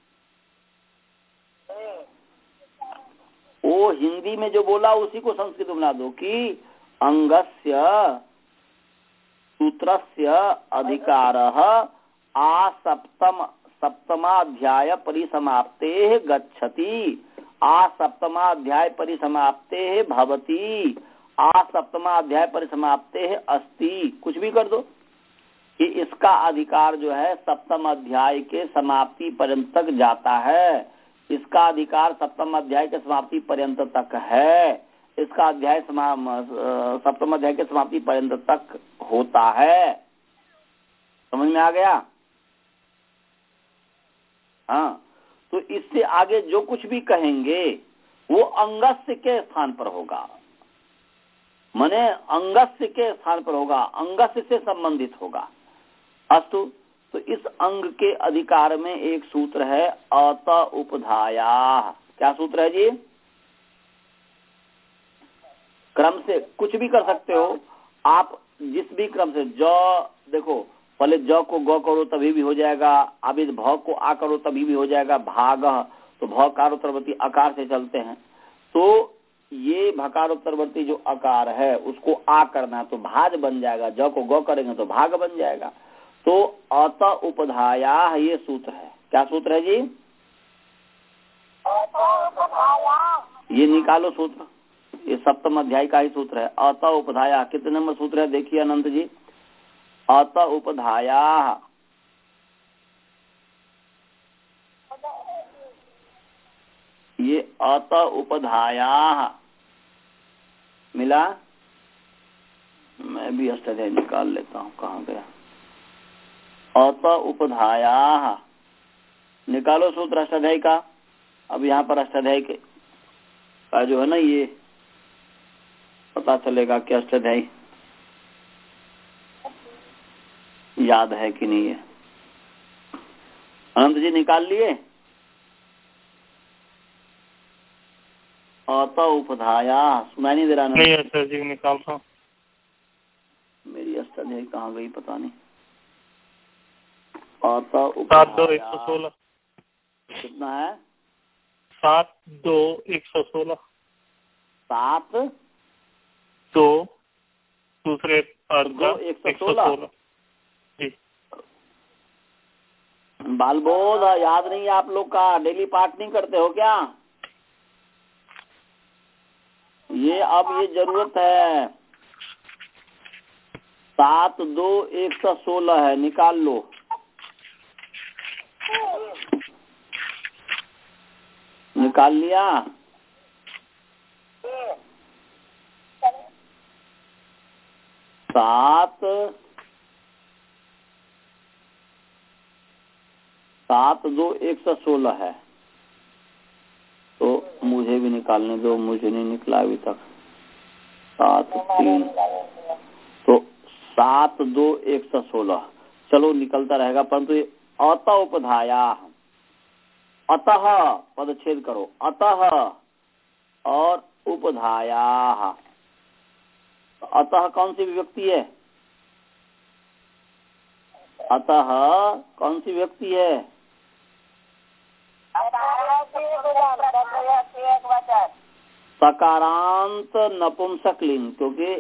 Speaker 1: वो हिंदी में जो बोला उसी को संस्कृत में बना दो कि अंगस्य सूत्रस्य अधिकारः आ सप्तम सप्तमाध्याय परिसमाप्ते गच्छति, आ सप्तमाध्याय परिसमाप्ते भवति, आ सप्तमाध्याय परिसमाप्ते अस्ति। कुछ भी कर दो कि इसका अधिकार जो है सप्तम अध्याय के समाप्ति पर्यंत तक जाता है, इसका अधिकार सप्तम अध्याय के समाप्ति पर्यंत तक है, इसका अध्याय सप्तम अध्याय के समाप्ति पर्यंत तक होता है। समझ में आ गया? हाँ, तो इससे आगे जो कुछ भी कहेंगे वो अंगस्य के स्थान पर होगा, माने अंगस्य के स्थान पर होगा, अंगस्य से संबंधित होगा। अस्तु, तो इस अंग के अधिकार में एक सूत्र है अत उपधाया। क्या सूत्र है जी? क्रम से कुछ भी कर सकते हो आप, जिस भी क्रम से। ज देखो, पहले ज को ग करो तभी भी हो जाएगा, अब भ को आ करो तभी भी हो जाएगा। भाग, तो भ कारोत्तरवर्ती अकार से चलते हैं, तो ये भकारोत्तरवर्ती जो अकार है उसको आ करना है तो भाज बन जाएगा, ज को ग करेंगे तो भाग बन जाएगा। तो अत उपधाया ये सूत्र है। क्या सूत्र है जी? ये निकालो सूत्र, ये सप्तम अध्याय का ही सूत्र है। अत उपधाया कितने नंबर सूत्र है देखिए अनंत जी? अत उपधाया ये अत उपधाया मिला। मैं भी अष्टाध्याय निकाल लेता हूँ, कहाँ गया? अत उपधाया निकालो सूत्र अष्टाध्याय का। अब यहाँ पर अष्टाध्याय के का जो है ना, ये पता चलेगा कि अष्टाध्याय याद है कि नहीं है। अनंत जी निकाल लिए? अत उपधाया सुनाई नहीं दे रहा?
Speaker 3: नहीं सर जी, निकाल रहा हूँ।
Speaker 1: मेरी अष्टाध्याय कहाँ गई पता नहीं। अत
Speaker 3: सात दो एक सौ सोलह
Speaker 1: कितना है?
Speaker 3: सात दो एक सौ सोलह।
Speaker 1: सात
Speaker 3: दो दूसरे अर्ध
Speaker 1: दो एक सौ सोलह।
Speaker 3: जी
Speaker 1: बालबोध याद नहीं है आप लोग का? डेली पाठ नहीं करते हो क्या? ये अब ये जरूरत है। सात दो एक सौ सोलह है, निकाल लो। निकाल लिया? सात सात दो एक सौ सोलह है, तो मुझे भी निकालने दो, मुझे नहीं निकला अभी तक। सात तीन तो सात दो एक सौ सोलह, चलो निकलता रहेगा, परंतु ये अत उपधाया, अतः पदच्छेद करो, अतः और उपधाया। अतः कौन सी विभक्ति है? अतः कौन सी विभक्ति है? सकारांत नपुंसकलिंग, क्योंकि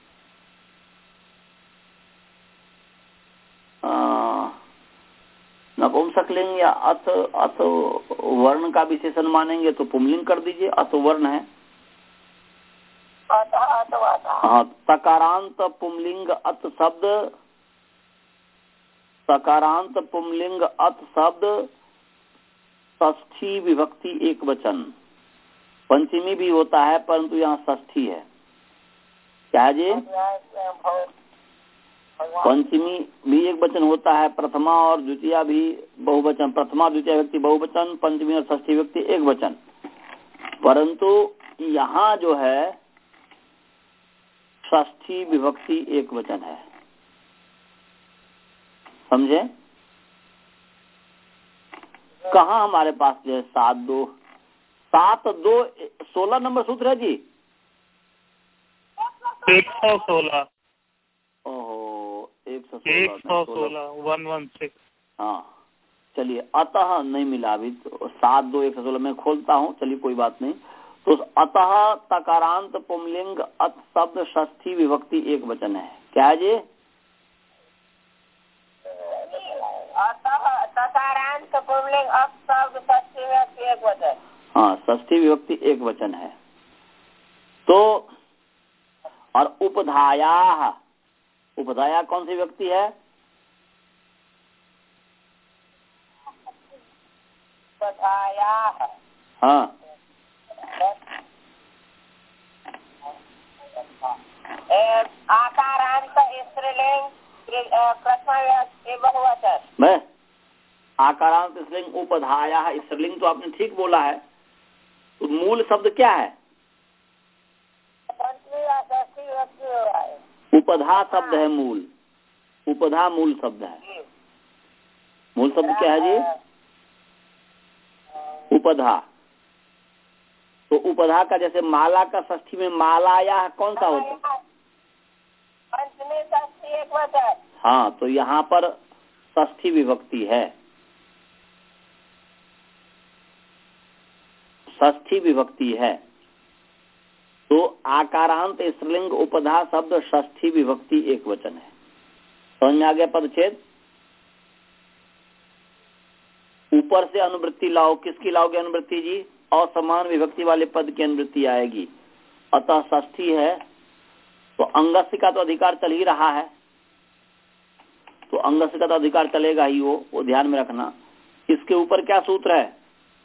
Speaker 1: नपुंसकलिंग या अथ अथ वर्ण का विशेषण मानेंगे तो पुंलिंग कर दीजिए, अथ वर्ण है। हाँ, सकारांत पुंलिंग अथ शब्द, सकारांत पुंलिंग अथ शब्द षष्ठी विभक्ति एक वचन। पंचमी भी होता है परंतु यहाँ षष्ठी है। क्या जी? पंचमी भी एक वचन होता है, प्रथमा और द्वितीय भी बहुवचन, प्रथमा द्वितीय व्यक्ति बहुवचन, पंचमी और षष्ठी व्यक्ति एक वचन। परंतु यहाँ जो है षष्ठी विभक्ति एक वचन है, समझे? कहाँ हमारे पास जो है सात दो सात दो सोलह नंबर सूत्र है जी,
Speaker 3: एक सौ सोलह।
Speaker 1: ओहो, एक सौ
Speaker 3: एक सौ सोलह वन वन सिक्स।
Speaker 1: हाँ चलिए, अतः नहीं मिला अभी, तो सात दो एक सौ सोलह मैं खोलता हूँ, चलिए कोई बात नहीं। तो अतः तकारांत पुंलिंग अत शब्द षष्ठी विभक्ति एक वचन है। क्या है जी?
Speaker 2: तकारांत पुंलिंग अत शब्द षष्ठी विभक्ति एक वचन।
Speaker 1: हाँ, षष्ठी विभक्ति एक वचन है। तो और उपधाया, उपधाया कौन सी व्यक्ति है?
Speaker 2: उपधाया,
Speaker 1: हाँ,
Speaker 2: आकारांत स्त्रीलिंग प्रथमा विभक्ति बहुवचन।
Speaker 1: मैं आकारांत स्त्रीलिंग उपधाया, स्त्रीलिंग तो आपने ठीक बोला है। तो मूल शब्द क्या है? उपधा शब्द है मूल, उपधा मूल शब्द है। मूल शब्द क्या है जी? उपधा। तो उपधा का जैसे माला का षष्ठी में मालाया कौन सा होता है?
Speaker 2: पंचमी षष्ठी एक वचन।
Speaker 1: हाँ, तो यहाँ पर षष्ठी विभक्ति है, षष्ठी विभक्ति है। तो आकारांत स्त्रीलिंग उपधा शब्द षष्ठी विभक्ति एक वचन है। समझ में आ गया पदच्छेद? ऊपर से अनुवृत्ति लाओ, किसकी लाओगे अनुवृत्ति जी? असमान विभक्ति वाले पद की अनुवृत्ति आएगी। अतः षष्ठी है तो अंगस्य का तो अधिकार चल ही रहा है, तो अंगस्य का तो अधिकार चलेगा ही, वो वो ध्यान में रखना। इसके ऊपर क्या सूत्र है?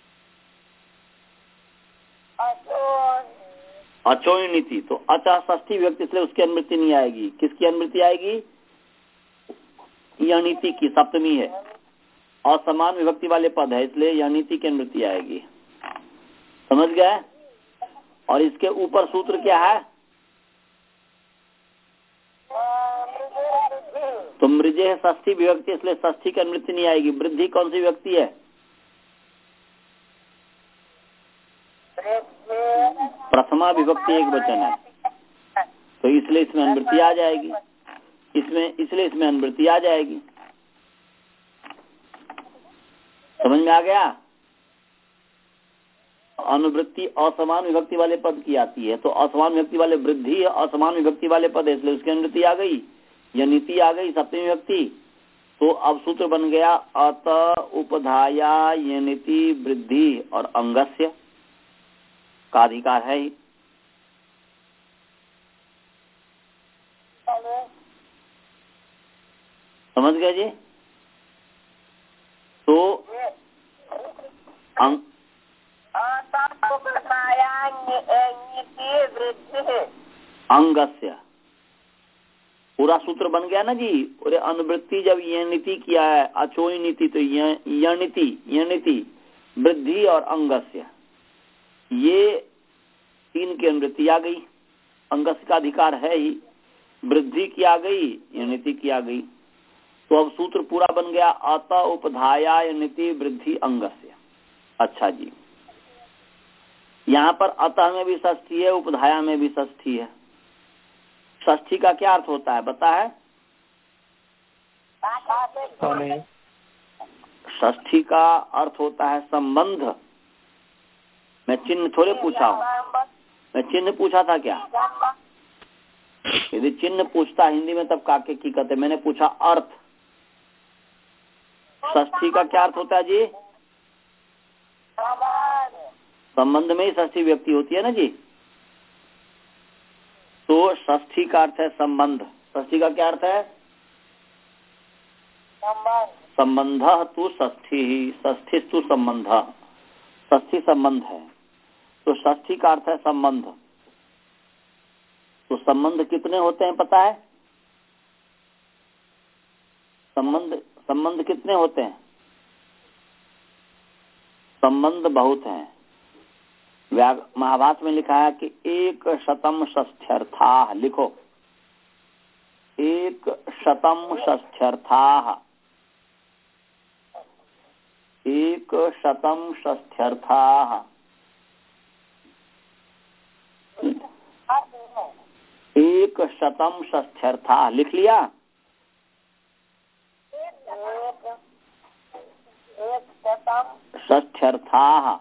Speaker 1: अचोय नीति। तो अचा षष्ठी विभक्ति से उसकी अनुवृत्ति नहीं आएगी। किसकी अनुवृत्ति आएगी? यह नीति की, सप्तमी है, असमान विभक्ति वाले पद है, इसलिए यह नीति की अनुवृत्ति आएगी। समझ गए? और इसके ऊपर सूत्र क्या है? तो मृजे है षष्ठी विभक्ति, इसलिए षष्ठी की अनुवृत्ति नहीं आएगी। वृद्धि कौन सी विभक्ति है? प्रथमा विभक्ति एक वचन है, तो इसलिए इसमें अनुवृत्ति आ जाएगी, इसमें इसलिए इसमें अनुवृत्ति आ जाएगी। समझ में आ गया? अनुवृत्ति असमान विभक्ति वाले पद की आती है, तो असमान विभक्ति वाले वृद्धि असमान विभक्ति वाले पद है, इसलिए उसकी अनुवृत्ति आ गई, यह नीति आ गई सप्तमी विभक्ति। तो अब सूत्र बन गया अत उपधाया यनिति वृद्धि और अंगस्य का अधिकार है ही। समझ गया जी? तो अंग अंगस्य पूरा सूत्र बन गया ना जी। और अनुवृत्ति जब यह नीति किया है अचोई नीति, तो यह नीति यह नीति वृद्धि और अंगस्य, ये तीन की अनुवृत्ति आ गई। अंगस्य का अधिकार है ही, वृद्धि की आ गई, यह नीति की आ गई। तो अब सूत्र पूरा बन गया अत उपधाया नीति वृद्धि अंगस्य। अच्छा जी, यहाँ पर अतः में भी षष्ठी है, उपधाया में भी षष्ठी है। षष्ठी का क्या अर्थ होता है बता है? षष्ठी का अर्थ होता है संबंध। मैं चिन्ह थोड़े पूछा हूँ, मैं चिन्ह पूछा था क्या? यदि चिन्ह पूछता हिंदी में तब काके की कहते, मैंने पूछा अर्थ। षष्ठी का क्या अर्थ होता है जी? संबंध में ही षष्ठी व्यक्ति होती है ना जी। तो षष्ठी का अर्थ है संबंध। षष्ठी का क्या अर्थ है? संबंध तु षष्ठी, षष्ठी तु संबंध, षष्ठी संबंध है। तो षष्ठी का अर्थ है संबंध। तो संबंध कितने होते हैं पता है? संबंध संबंध कितने होते हैं? संबंध बहुत हैं। महाभाष्य में लिखा है कि एक शतम षष्ठ्यर्थाः, लिखो एक शतम षष्ठ्यर्थाः, एक शतम षष्ठ्यर्थाः, एक शतम षष्ठ्यर्थाः। लिख लिया? षष्ठ्यर्थाः,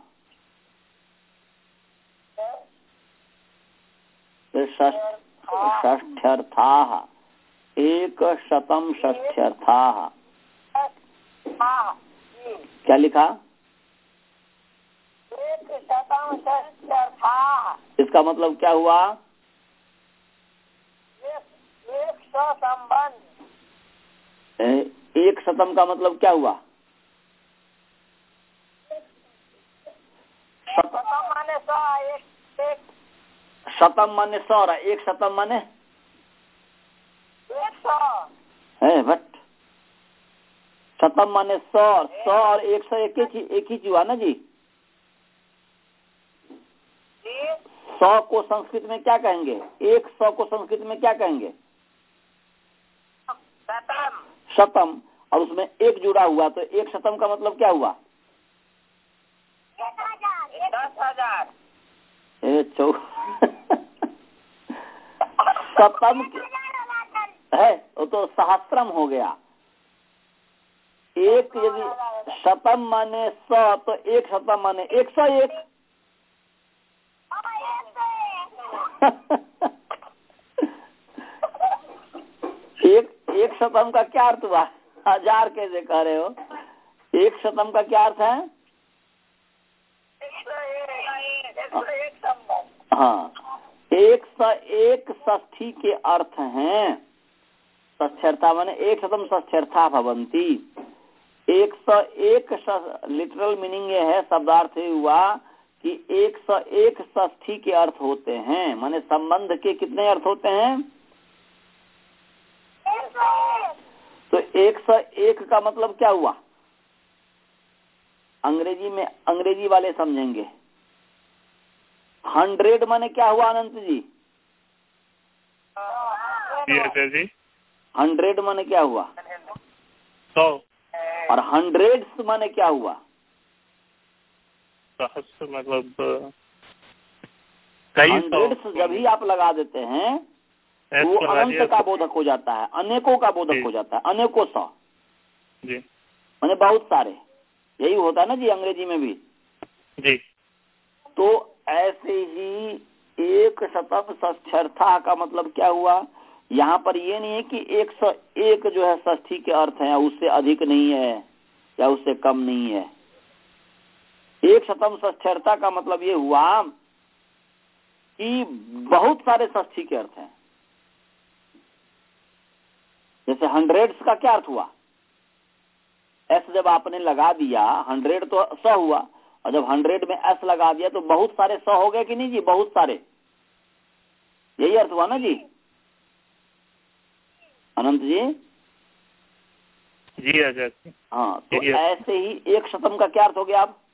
Speaker 1: षष्ठ्यर्थाः, एक शतम षष्ठ्यर्थाः। क्या लिखा?
Speaker 2: एक शतम षष्ठ्यर्थाः।
Speaker 1: इसका मतलब क्या हुआ?
Speaker 2: एक सौ संबंध।
Speaker 1: एक शतम का मतलब क्या हुआ?
Speaker 2: शतम माने सौ, एक एक
Speaker 1: शतम माने सौ, एक शतम माने
Speaker 2: एक सौ
Speaker 1: है बट शतम माने सौ, सौ और एक सौ एक ही एक ही हुआ ना जी। सौ को संस्कृत में क्या कहेंगे? एक सौ को संस्कृत में क्या कहेंगे?
Speaker 2: शतम।
Speaker 1: शतम, और उसमें एक जुड़ा हुआ, तो एक शतम का मतलब क्या हुआ?
Speaker 2: दस हजार।
Speaker 1: चौ शतम है वो तो सहस्त्रम हो गया। एक यदि शतम माने सौ, तो एक शतम माने एक सौ एक। एक एक शतम का क्या अर्थ हुआ? हजार कैसे कह रहे हो? एक शतम का क्या अर्थ है? हाँ, एक सौ एक षष्ठी के अर्थ हैं। षष्ठ्यर्था माने एक शतम षष्ठ्यर्था भवंती। एक सौ एक लिटरल मीनिंग ये है, शब्दार्थ हुआ कि एक सौ एक षष्ठी के अर्थ होते हैं। माने संबंध के कितने अर्थ होते हैं? तो एक सौ एक का मतलब क्या हुआ? अंग्रेजी में अंग्रेजी वाले समझेंगे। हंड्रेड माने क्या हुआ अनंत जी?
Speaker 3: जी
Speaker 1: हंड्रेड माने क्या हुआ?
Speaker 3: सौ।
Speaker 1: और हंड्रेड्स माने क्या हुआ?
Speaker 3: सहस्त्र मतलब कई सौ।
Speaker 1: हंड्रेड्स जब ही आप लगा देते हैं वो अनंत का बोधक हो जाता है, अनेकों का बोधक हो जाता है। अनेकों सौ
Speaker 3: जी
Speaker 1: माने बहुत सारे, यही होता है ना जी अंग्रेजी में भी
Speaker 3: जी।
Speaker 1: तो ऐसे ही एक शतम षष्ठ्यर्था का मतलब क्या हुआ? यहाँ पर ये नहीं है कि एक सौ एक जो है षष्ठी के अर्थ है उससे अधिक नहीं है या उससे कम नहीं है। एक शतम षष्ठ्यर्था का मतलब ये हुआ कि बहुत सारे षष्ठी के अर्थ हैं। जैसे हंड्रेड्स का क्या अर्थ हुआ, एस जब आपने लगा दिया, हंड्रेड तो सौ हुआ, और जब हंड्रेड में एस लगा दिया तो बहुत सारे सौ हो गए कि नहीं जी, बहुत सारे, यही अर्थ हुआ ना जी अनंत जी?
Speaker 3: जी आचार्य।
Speaker 1: हाँ, तो ऐसे ही एक शतम का क्या अर्थ हो गया? आप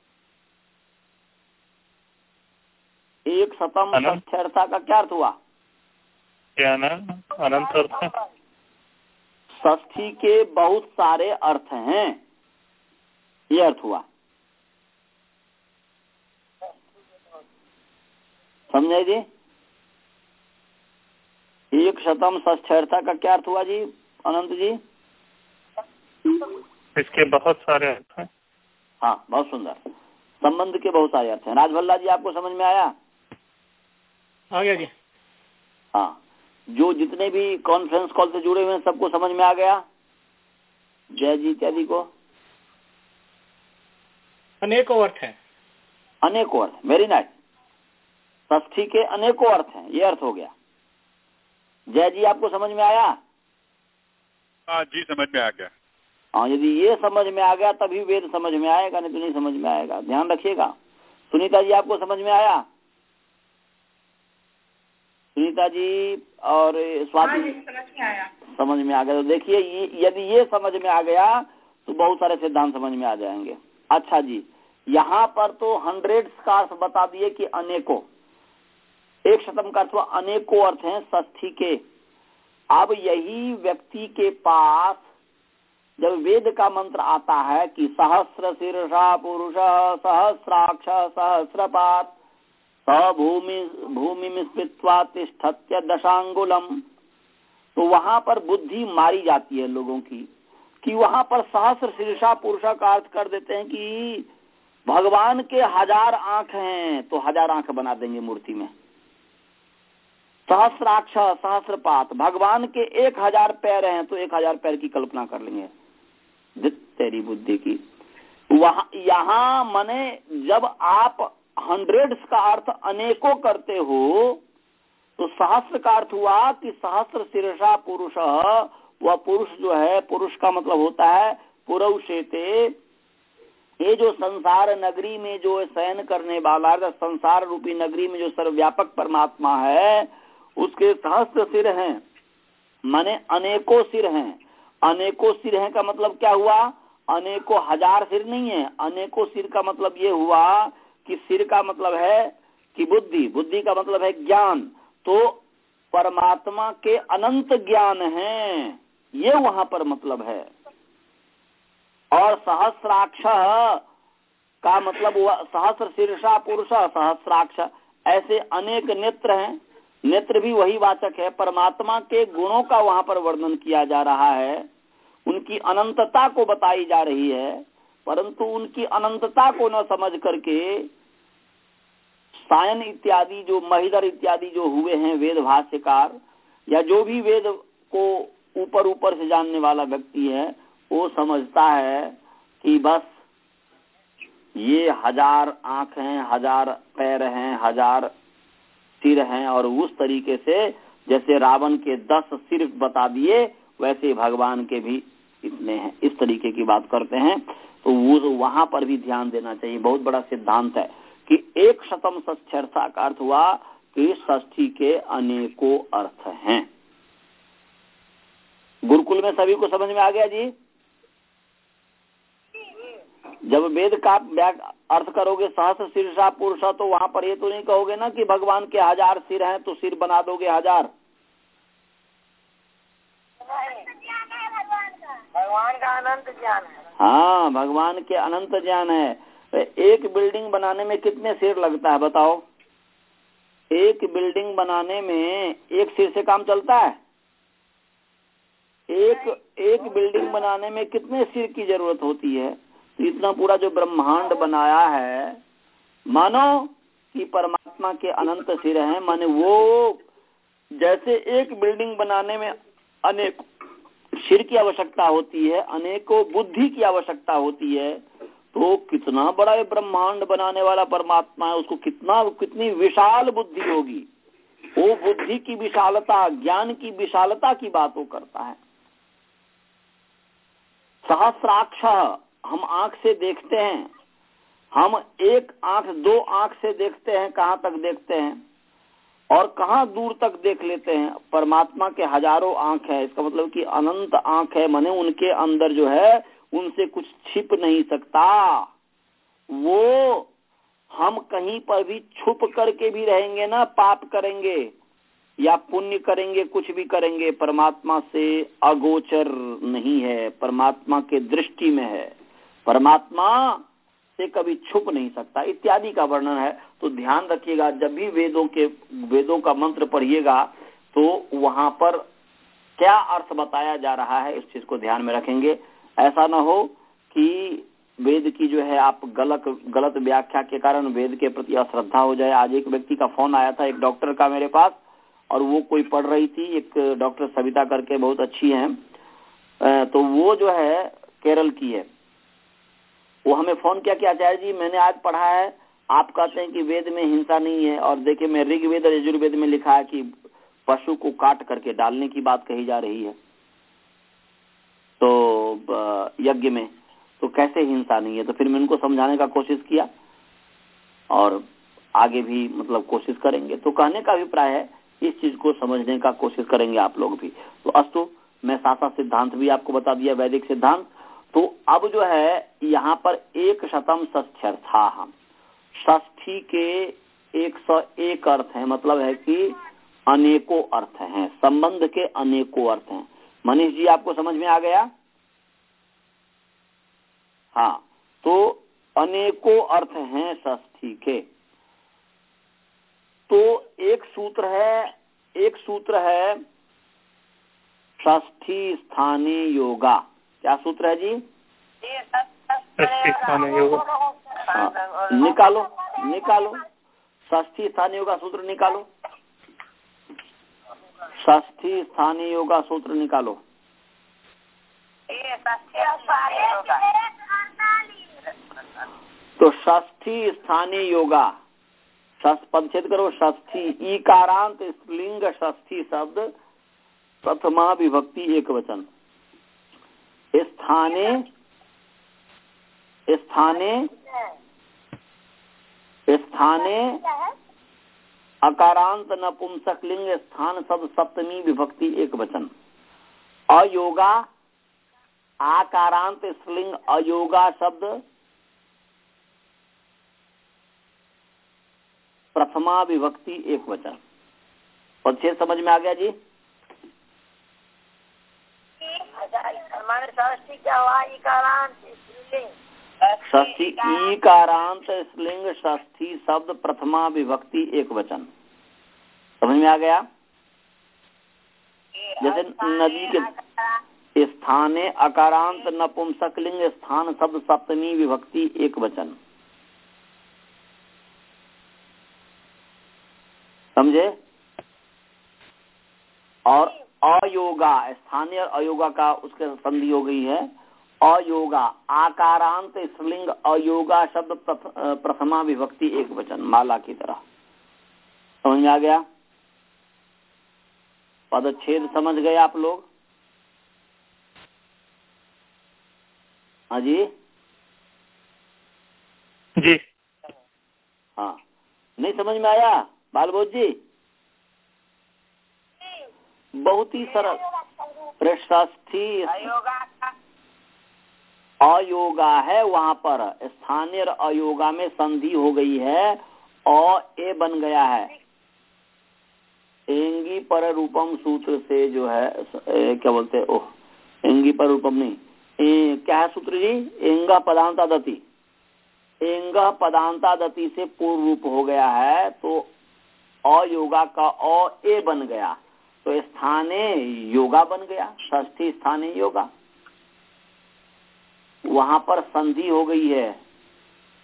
Speaker 1: एक शतम षष्ठ्यर्था का क्या अर्थ हुआ?
Speaker 3: क्या ना अनंत अर्थ,
Speaker 1: षष्ठी के बहुत सारे अर्थ हैं, ये अर्थ हुआ। समझे जी? एक शतम षष्ठ्यर्था का क्या अर्थ हुआ जी अनंत जी?
Speaker 3: इसके बहुत सारे अर्थ हैं।
Speaker 1: हाँ, बहुत सुंदर, संबंध के बहुत सारे अर्थ हैं। राजभल्ला जी आपको समझ में आया?
Speaker 4: आ गया जी।
Speaker 1: हाँ, जो जितने भी कॉन्फ्रेंस कॉल से जुड़े हुए हैं सबको समझ में आ गया? जय जी इत्यादि को
Speaker 4: अनेकों अर्थ हैं।
Speaker 1: अनेकों अर्थ, वेरी नाइस। षष्ठी के अनेकों अर्थ हैं, ये अर्थ हो गया। जय जी आपको समझ में आया?
Speaker 5: हाँ जी, समझ में आ गया।
Speaker 1: हाँ, यदि ये समझ में आ गया तभी वेद समझ में आएगा, नहीं तो नहीं समझ में आएगा, ध्यान रखिएगा। सुनीता जी आपको समझ में आया? सुनीता जी और स्वाति
Speaker 2: समझ में आया।
Speaker 1: समझ में आ गया। तो देखिए, यदि ये समझ में आ गया तो बहुत सारे सिद्धांत समझ में आ जाएंगे। अच्छा जी, यहाँ पर तो हंड्रेड्स का अर्थ बता दिए कि अनेकों, एक शतम का अर्थ अनेकों अर्थ हैं षष्ठी के। अब यही व्यक्ति के पास जब वेद का मंत्र आता है कि सहस्र शीर्षा पुरुष सहस्राक्ष सहस्रपात भूमि भूमि में स्थित्वा तिष्ठत्य दशांगुलम, तो वहां पर बुद्धि मारी जाती है लोगों की कि वहां पर सहस्र शीर्षा पुरुष का अर्थ कर देते हैं कि भगवान के हजार आंख हैं तो हजार आंख बना देंगे मूर्ति में। सहस्राक्ष सहस्रपात, भगवान के एक हजार पैर हैं तो एक हजार पैर की कल्पना कर लेंगे। तेरी बुद्धि की वहां यहाँ माने जब आप हंड्रेड्स का अर्थ अनेकों करते हो तो सहस्र का अर्थ हुआ कि सहस्र शीर्षा पुरुष, वह पुरुष जो है, पुरुष का मतलब होता है पुरुषेते, ये जो संसार नगरी में जो शयन करने वाला, संसार रूपी नगरी में जो सर्वव्यापक परमात्मा है उसके सहस्त्र सिर हैं, माने अनेकों सिर हैं। अनेकों सिर हैं का मतलब क्या हुआ? अनेकों हजार सिर नहीं है, अनेकों सिर का मतलब ये हुआ कि सिर का मतलब है कि बुद्धि, बुद्धि का मतलब है ज्ञान, तो परमात्मा के अनंत ज्ञान हैं, ये वहां पर मतलब है। और सहस्राक्ष का मतलब हुआ सहस्र शीर्षा पुरुष सहस्राक्ष, ऐसे अनेक नेत्र हैं, नेत्र भी वही वाचक है। परमात्मा के गुणों का वहां पर वर्णन किया जा रहा है, उनकी अनंतता को बताई जा रही है, परंतु उनकी अनंतता को न समझ करके सायन इत्यादि जो महिधर इत्यादि जो हुए हैं वेद भाष्यकार, या जो भी वेद को ऊपर ऊपर से जानने वाला व्यक्ति है, वो समझता है कि बस ये हजार आंख हैं, हजार पैर हैं, हजार सिर हैं, और उस तरीके से जैसे रावण के दस सिर बता दिए वैसे भगवान के भी इतने हैं, इस तरीके की बात करते हैं। तो वो वहां पर भी ध्यान देना चाहिए। बहुत बड़ा सिद्धांत है कि एक शतम षष्ठ्यर्था का अर्थ हुआ कि षष्ठी के अनेकों अर्थ हैं। गुरुकुल में सभी को समझ में आ गया जी? जब वेद का अर्थ करोगे सहस्र शीर्षा पुरुष, तो वहां पर ये तो नहीं कहोगे ना कि भगवान के हजार सिर हैं तो सिर बना दोगे हजार।
Speaker 2: भगवान का अनंत ज्ञान है।
Speaker 1: हाँ, भगवान के अनंत ज्ञान है। एक बिल्डिंग बनाने में कितने सिर लगता है बताओ? एक बिल्डिंग बनाने में एक सिर से काम चलता है? एक एक बिल्डिंग बनाने में कितने सिर की जरूरत होती है? तो इतना पूरा जो ब्रह्मांड बनाया है, मानो कि परमात्मा के अनंत सिर हैं, माने वो जैसे एक बिल्डिंग बनाने में अनेक सिर की आवश्यकता होती है, अनेकों बुद्धि की आवश्यकता होती है, तो कितना बड़ा ये ब्रह्मांड बनाने वाला परमात्मा है, उसको कितना कितनी विशाल बुद्धि होगी। वो बुद्धि की विशालता, ज्ञान की विशालता की बात वो करता है। सहस्राक्ष हम आंख से देखते हैं, हम एक आंख दो आंख से देखते हैं, कहां तक देखते हैं और कहां दूर तक देख लेते हैं। परमात्मा के हजारों आंख है, इसका मतलब कि अनंत आंख है, माने उनके अंदर जो है उनसे कुछ छिप नहीं सकता। वो हम कहीं पर भी छुप करके भी रहेंगे ना, पाप करेंगे या पुण्य करेंगे, कुछ भी करेंगे, परमात्मा से अगोचर नहीं है, परमात्मा के दृष्टि में है, परमात्मा से कभी छुप नहीं सकता इत्यादि का वर्णन है। तो ध्यान रखिएगा, जब भी वेदों के वेदों का मंत्र पढ़िएगा तो वहां पर क्या अर्थ बताया जा रहा है, इस चीज को ध्यान में रखेंगे। ऐसा ना हो कि वेद की जो है आप गलत गलत व्याख्या के कारण वेद के प्रति अश्रद्धा हो जाए। आज एक व्यक्ति का फोन आया था, एक डॉक्टर का मेरे पास, और वो कोई पढ़ रही थी, एक डॉक्टर सविता करके, बहुत अच्छी हैं, तो वो जो है केरल की है। वो हमें फोन किया कि आचार्य जी मैंने आज पढ़ा है, आप कहते हैं कि वेद में हिंसा नहीं है, और देखिए मैं ऋग्वेद और यजुर्वेद में लिखा है कि पशु को काट करके डालने की बात कही जा रही है तो यज्ञ में, तो कैसे हिंसा नहीं है। तो फिर मैं उनको समझाने का कोशिश किया और आगे भी मतलब कोशिश करेंगे। तो कहने का अभिप्राय है इस चीज को समझने का कोशिश करेंगे आप लोग भी। तो अस्तु, मैं शास्त्र सिद्धांत भी आपको बता दिया, वैदिक सिद्धांत। तो अब जो है यहाँ पर एक शतम षष्ठ्यर्था, हम षष्ठी के एक सौ एक अर्थ है, मतलब है कि अनेकों अर्थ हैं, संबंध के अनेकों अर्थ हैं। मनीष जी आपको समझ में आ गया? हाँ, तो अनेकों अर्थ हैं षष्ठी के। तो एक सूत्र है, एक सूत्र है षष्ठी स्थाने योगा। क्या सूत्र है जी?
Speaker 3: षष्ठी स्थाने योगा।
Speaker 1: हाँ, निकालो निकालो षष्ठी स्थानीय योगा सूत्र निकालो, षष्ठी स्थानीय योगा सूत्र निकालो। तो षष्ठी स्थानीय योगा, पदच्छेद करो, षष्ठी ईकारांत स्त्रीलिंग षष्ठी शब्द प्रथमा विभक्ति एक वचन। स्थाने स्थाने स्थाने अकारांत नपुंसक लिंग स्थान शब्द सप्तमी विभक्ति एक वचन। अयोगा आकारांत स्त्रीलिंग अयोगा शब्द प्रथमा विभक्ति एक वचन। पदच्छेद समझ में आ गया जी?
Speaker 2: षष्ठी क्या हुआ? इकारांत स्त्रीलिंग,
Speaker 1: षष्ठी ईकारांत स्त्रीलिंग षष्ठी शब्द प्रथमा विभक्ति एक वचन। समझ में आ गया? जैसे नदी के स्थाने अकारांत नपुंसक लिंग स्थान शब्द सप्तमी विभक्ति एक वचन। समझे? और अयोगा, स्थानीय अयोगा का उसके संधि हो गई है अयोगा, आकारांत स्त्रीलिंग अयोगा शब्द प्रथमा विभक्ति एक वचन, माला की तरह। समझ में आ गया? पदच्छेद समझ गए आप लोग? हाँ जी
Speaker 3: जी।
Speaker 1: हाँ, नहीं समझ में आया बालबोध जी? बहुत ही सरल। षष्ठी अयोगा है, वहां पर स्थानीय अयोगा में संधि हो गई है और ए बन गया है। एंगी पर रूपम सूत्र से जो है ए, क्या बोलते हैं, ओह एंगी पर रूपम नहीं, ए, क्या है सूत्र जी? एंगा पदांता दति, एंगा पदांता दति से पूर्व रूप हो गया है, तो अयोगा का अ ए बन गया, तो स्थाने योगा बन गया, षष्ठी स्थाने योगा। वहां पर संधि हो गई है।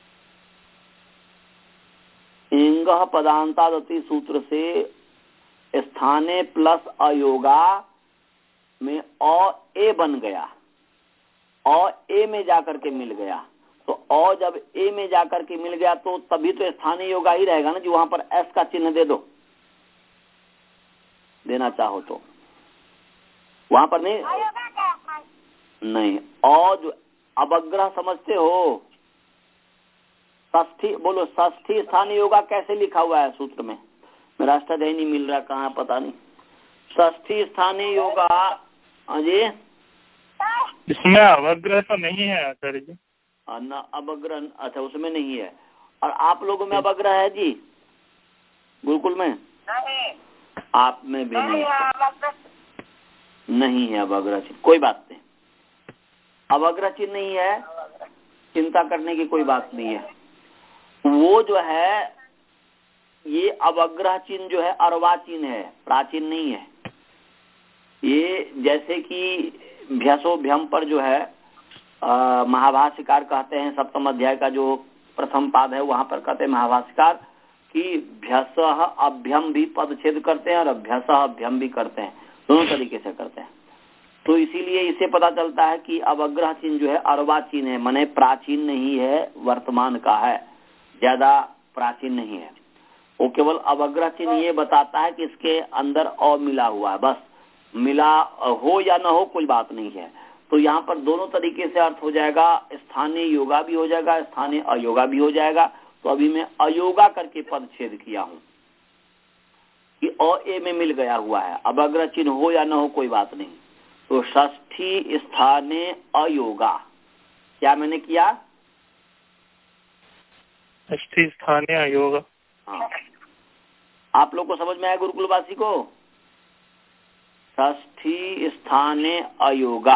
Speaker 1: एंगह पदांतादति सूत्र से स्थाने प्लस अयोगा में अ ए बन गया, अ ए में जाकर के मिल गया, तो अ जब ए में जाकर के मिल गया तो तभी तो स्थानीय योगा ही रहेगा ना, जो वहां पर एस का चिन्ह दे दो, देना चाहो तो वहां पर नहीं नहीं अ जो अवग्रह समझते हो, षष्ठी बोलो, षष्ठी स्थानीय योगा कैसे लिखा हुआ है सूत्र में? मेरा अष्टाध्यायी नहीं मिल रहा, कहाँ पता नहीं। षष्ठी स्थानीय योगा जी
Speaker 3: इसमें अवग्रह तो नहीं है आचार्य जी।
Speaker 1: न अवग्रह, अच्छा उसमें नहीं है। और आप लोगों में अवग्रह है जी गुरुकुल में?
Speaker 2: नहीं,
Speaker 1: आप में भी नहीं है, नहीं है अवग्रह चिन्ह, कोई बात नहीं। अवग्रह चिन्ह नहीं है, चिंता करने की कोई बात नहीं है। वो जो है ये अवग्रह चिन्ह जो है अर्वा चिन्ह है, प्राचीन नहीं है। ये जैसे कि भ्यसो भ्यम पर जो है महाभाष्यकार कहते हैं, सप्तम अध्याय का जो प्रथम पाद है वहां पर कहते हैं महाभाष्यकार कि भ्यसः अभ्यम भी पदच्छेद करते हैं और अभ्यसः अभ्यम भी करते हैं, दोनों तरीके से करते हैं। तो इसीलिए इसे पता चलता है कि अवग्रह चिन्ह जो है अर्वा चिन्ह है, माने प्राचीन नहीं है, वर्तमान का है, ज्यादा प्राचीन नहीं है। वो केवल अवग्रह चिन्ह ये बताता है कि इसके अंदर अ मिला हुआ है, बस मिला हो या न हो कोई बात नहीं है। तो यहाँ पर दोनों तरीके से अर्थ हो जाएगा, स्थानीय योगा भी हो जाएगा, स्थानीय अयोगा भी हो जाएगा। तो अभी मैं अयोगा करके पद छेद किया हूँ कि अ ए में मिल गया हुआ है, अवग्रह चिन्ह हो या न हो कोई बात नहीं। तो षष्ठी स्थाने अयोगा क्या मैंने किया?
Speaker 3: षष्ठी स्थाने अयोगा।
Speaker 1: हाँ, आप लोग को समझ में आया गुरुकुलवासी को? षष्ठी स्थाने अयोगा,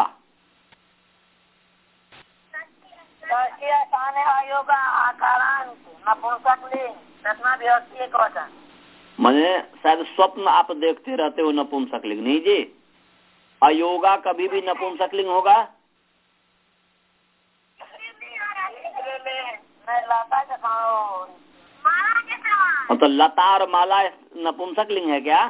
Speaker 2: षष्ठी स्थाने अयोगा आकारांत नपुंसकलिंग प्रथमा विभक्ति एक वचन।
Speaker 1: मैंने शायद स्वप्न आप देखते रहते हो नपुंसकलिंग, नहीं जी? अयोगा कभी भी नपुंसकलिंग होगा? तो लता और माला नपुंसकलिंग है क्या?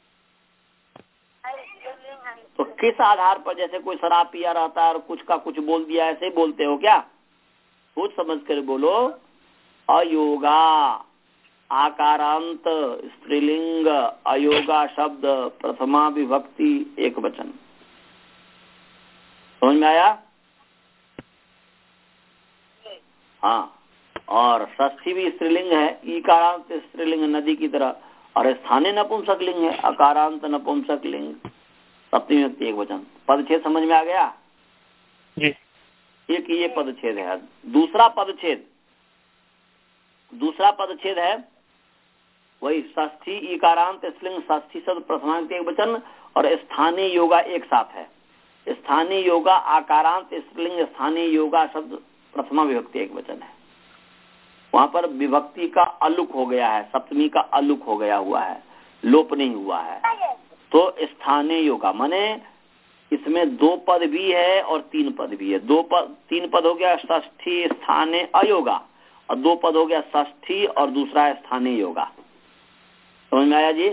Speaker 1: तो किस आधार पर, जैसे कोई शराब पिया रहता है और कुछ का कुछ बोल दिया, ऐसे बोलते हो क्या? कुछ समझ कर बोलो। अयोगा आकारांत स्त्रीलिंग, अयोगा शब्द प्रथमा विभक्ति एक वचन, समझ में आया? हाँ, और षष्ठी भी स्त्रीलिंग है, ईकारांत स्त्रीलिंग नदी की तरह, और स्थानीय नपुंसकलिंग है, अकारांत नपुंसकलिंग सप्तमी विभक्ति एक वचन। पदच्छेद समझ में आ गया
Speaker 3: जी?
Speaker 1: एक ये पदच्छेद है। दूसरा पदच्छेद दूसरा पदच्छेद है वही षष्ठी ईकारांत स्त्रीलिंग, षष्ठी शब्द प्रथमांत एक वचन और स्थानीय योगा एक साथ है। स्थानीय योगा आकारांत स्त्रीलिंग, स्थानीय योगा शब्द प्रथमा विभक्ति एक वचन है। वहां पर विभक्ति का अलुक हो गया है, सप्तमी का अलुक हो गया हुआ है, लोप नहीं हुआ है। तो स्थानीय योगा माने इसमें दो पद भी है और तीन पद भी है। दो पद, तीन पद हो गया षष्ठी स्थानीय अयोगा, और दो पद हो गया षष्ठी और दूसरा स्थानीय योगा। समझ में आया जी?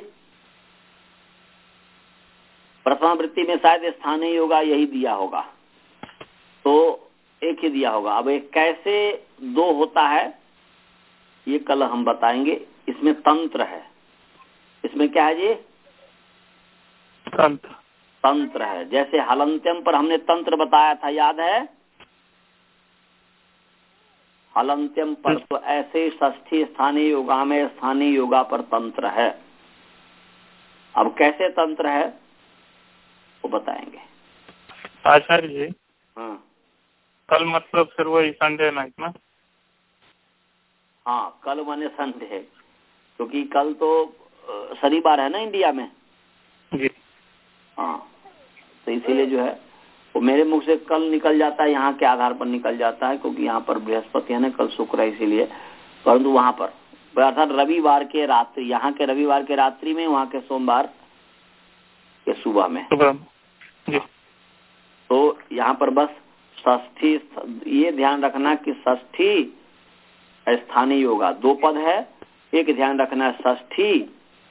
Speaker 1: प्रथमा वृत्ति में शायद स्थानीय योगा यही दिया होगा, तो एक ही दिया होगा। अब एक कैसे दो होता है ये कल हम बताएंगे। इसमें तंत्र है, इसमें क्या है जी?
Speaker 3: तंत्र
Speaker 1: तंत्र है। जैसे हलंत्यम पर हमने तंत्र बताया था, याद है? हलंत्यम पर, तो ऐसे षष्ठी स्थानीय योगा में स्थानीय योगा पर तंत्र है। अब कैसे तंत्र है वो बताएंगे
Speaker 3: आचार्य जी।
Speaker 1: हाँ
Speaker 3: कल मतलब फिर वही संडे नाइट में?
Speaker 1: हाँ, कल माने संडे, क्योंकि कल तो शनिवार है ना इंडिया में
Speaker 3: जी।
Speaker 1: हाँ, तो इसीलिए जो है वो मेरे मुख से कल निकल जाता है, यहाँ के आधार पर निकल जाता है, क्योंकि यहाँ पर बृहस्पति है ना, कल शुक्र है इसीलिए। परंतु वहाँ पर अर्थात रविवार के रात्रि, यहाँ के रविवार के रात्रि में, वहाँ के सोमवार के सुबह में
Speaker 3: जी।
Speaker 1: तो यहाँ पर बस षष्ठी, ये ध्यान रखना कि षष्ठी स्थानीय योगा दो पद है। एक ध्यान रखना है षष्ठी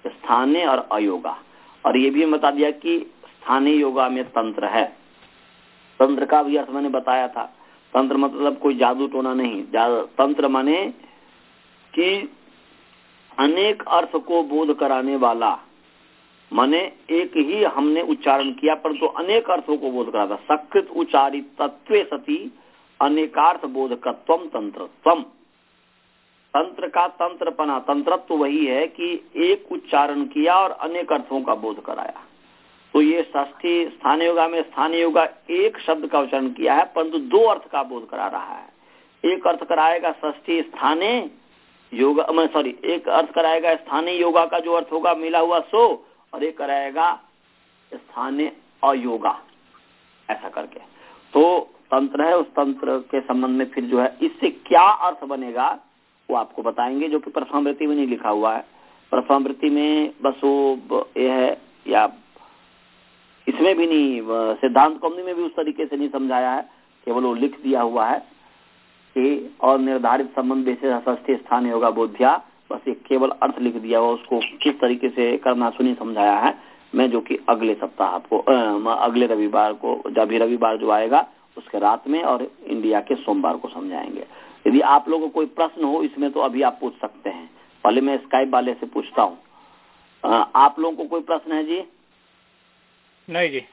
Speaker 1: स्थानीय और अयोगा। और ये भी बता दिया कि स्थानीय योगा में तंत्र है। तंत्र का भी अर्थ मैंने बताया था। तंत्र मतलब कोई जादू टोना नहीं, तंत्र माने कि अनेक अर्थ को बोध कराने वाला, माने एक ही हमने उच्चारण किया परंतु तो अनेक अर्थों को बोध कराता। सकृत उच्चारित तत्वे सती अनेकार्थ बोधकत्वम तंत्रत्वम। तंत्र का तंत्रपना, तंत्रत्व तो वही है कि एक उच्चारण किया और अनेक अर्थों का बोध कराया। तो ये षष्ठी स्थानीय योगा में स्थानीय योगा एक शब्द का उच्चारण किया है परंतु दो अर्थ का बोध करा रहा है। एक अर्थ कराएगा षष्ठी स्थानीय योगा, मैं सॉरी एक अर्थ कराएगा स्थानीय योगा का जो अर्थ होगा मिला हुआ सो, और एक कराएगा स्थानीय अयोगा, ऐसा करके। तो तंत्र है, उस तंत्र के संबंध में फिर जो है इससे क्या अर्थ बनेगा वो आपको बताएंगे, जो कि प्रथमावृत्ति में नहीं लिखा हुआ है। प्रथमावृत्ति में बस वो ये है, या इसमें भी नहीं, सिद्धांत कौमुदी में भी उस तरीके से नहीं समझाया है, केवल वो लिख दिया हुआ है कि और निर्धारित संबंध विशेष षष्ठी स्थान योगा बोध्या, बस एक केवल अर्थ लिख दिया हुआ, उसको किस तरीके से करना सुनी समझाया है। मैं जो कि अगले सप्ताह आपको अगले रविवार को, जब भी रविवार जो आएगा उसके रात में और इंडिया के सोमवार को समझाएंगे। यदि आप लोगों को कोई प्रश्न हो इसमें तो अभी आप पूछ सकते हैं। पहले मैं स्काइप वाले से पूछता हूँ, आप लोगों को कोई प्रश्न है जी?
Speaker 4: नहीं जी।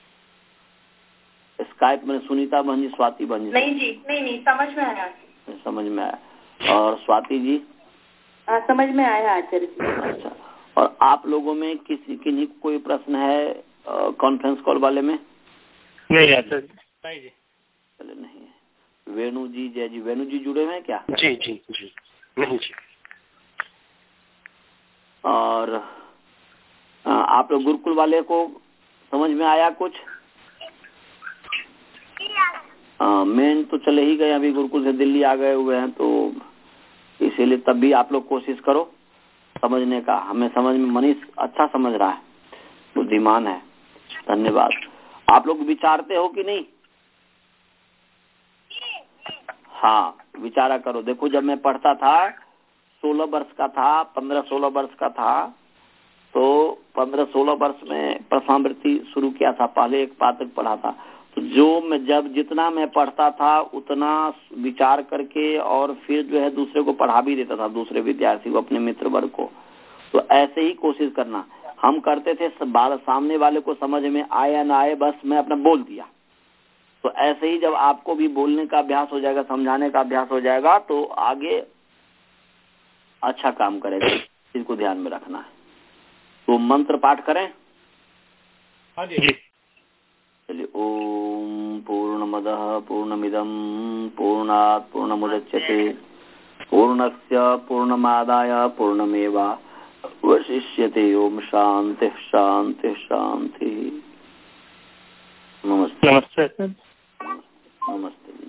Speaker 1: स्काइप में सुनीता बहन जी, स्वाति बहन जी?
Speaker 2: नहीं जी, नहीं नहीं समझ में आया।
Speaker 1: समझ में आया। और स्वाति जी?
Speaker 2: आ, समझ में आया आचार्य जी।
Speaker 1: अच्छा, और आप लोगों में किसी किन्हीं कोई प्रश्न है कॉन्फ्रेंस कॉल वाले में?
Speaker 3: नहीं आचार्य
Speaker 4: नहीं जी।
Speaker 1: चले नहीं है। वेणु जी, जय जी, वेणु जी जुड़े हुए हैं क्या?
Speaker 3: जी जी जी नहीं जी।
Speaker 1: और आ, आप लोग गुरुकुल वाले को समझ में आया कुछ? मेन तो चले ही गए, अभी गुरुकुल से दिल्ली आ गए हुए हैं, तो इसीलिए तब भी आप लोग कोशिश करो समझने का। हमें समझ में, मनीष अच्छा समझ रहा है, बुद्धिमान है, धन्यवाद। आप लोग विचारते हो कि नहीं? हाँ, विचारा करो। देखो जब मैं पढ़ता था, सोलह वर्ष का था, पंद्रह सोलह वर्ष का था, तो पंद्रह सोलह वर्ष में प्रथमावृत्ति शुरू किया था। पहले एक पात्रक पढ़ा था, तो जो मैं जब जितना मैं पढ़ता था उतना विचार करके और फिर जो है दूसरे को पढ़ा भी देता था, दूसरे विद्यार्थी को, अपने मित्र वर्ग को। तो ऐसे ही कोशिश करना। हम करते थे, सामने वाले को समझ में आए या ना आए, बस मैं अपना बोल दिया। तो ऐसे ही जब आपको भी बोलने का अभ्यास हो जाएगा, समझाने का अभ्यास हो जाएगा, तो आगे अच्छा काम करेगा। इसको ध्यान में रखना है। तो मंत्र पाठ करें?
Speaker 4: हाँ जी।
Speaker 1: चलिए, ओम पूर्णमदः पूर्णमिदं पूर्णात् पूर्णमुदच्यते पूर्णस्य पूर्णमादाय पूर्णमेवावशिष्यते। ओम शांति शांति शांति। नमस्ते।
Speaker 3: नमस्ते।
Speaker 1: नमस्ते।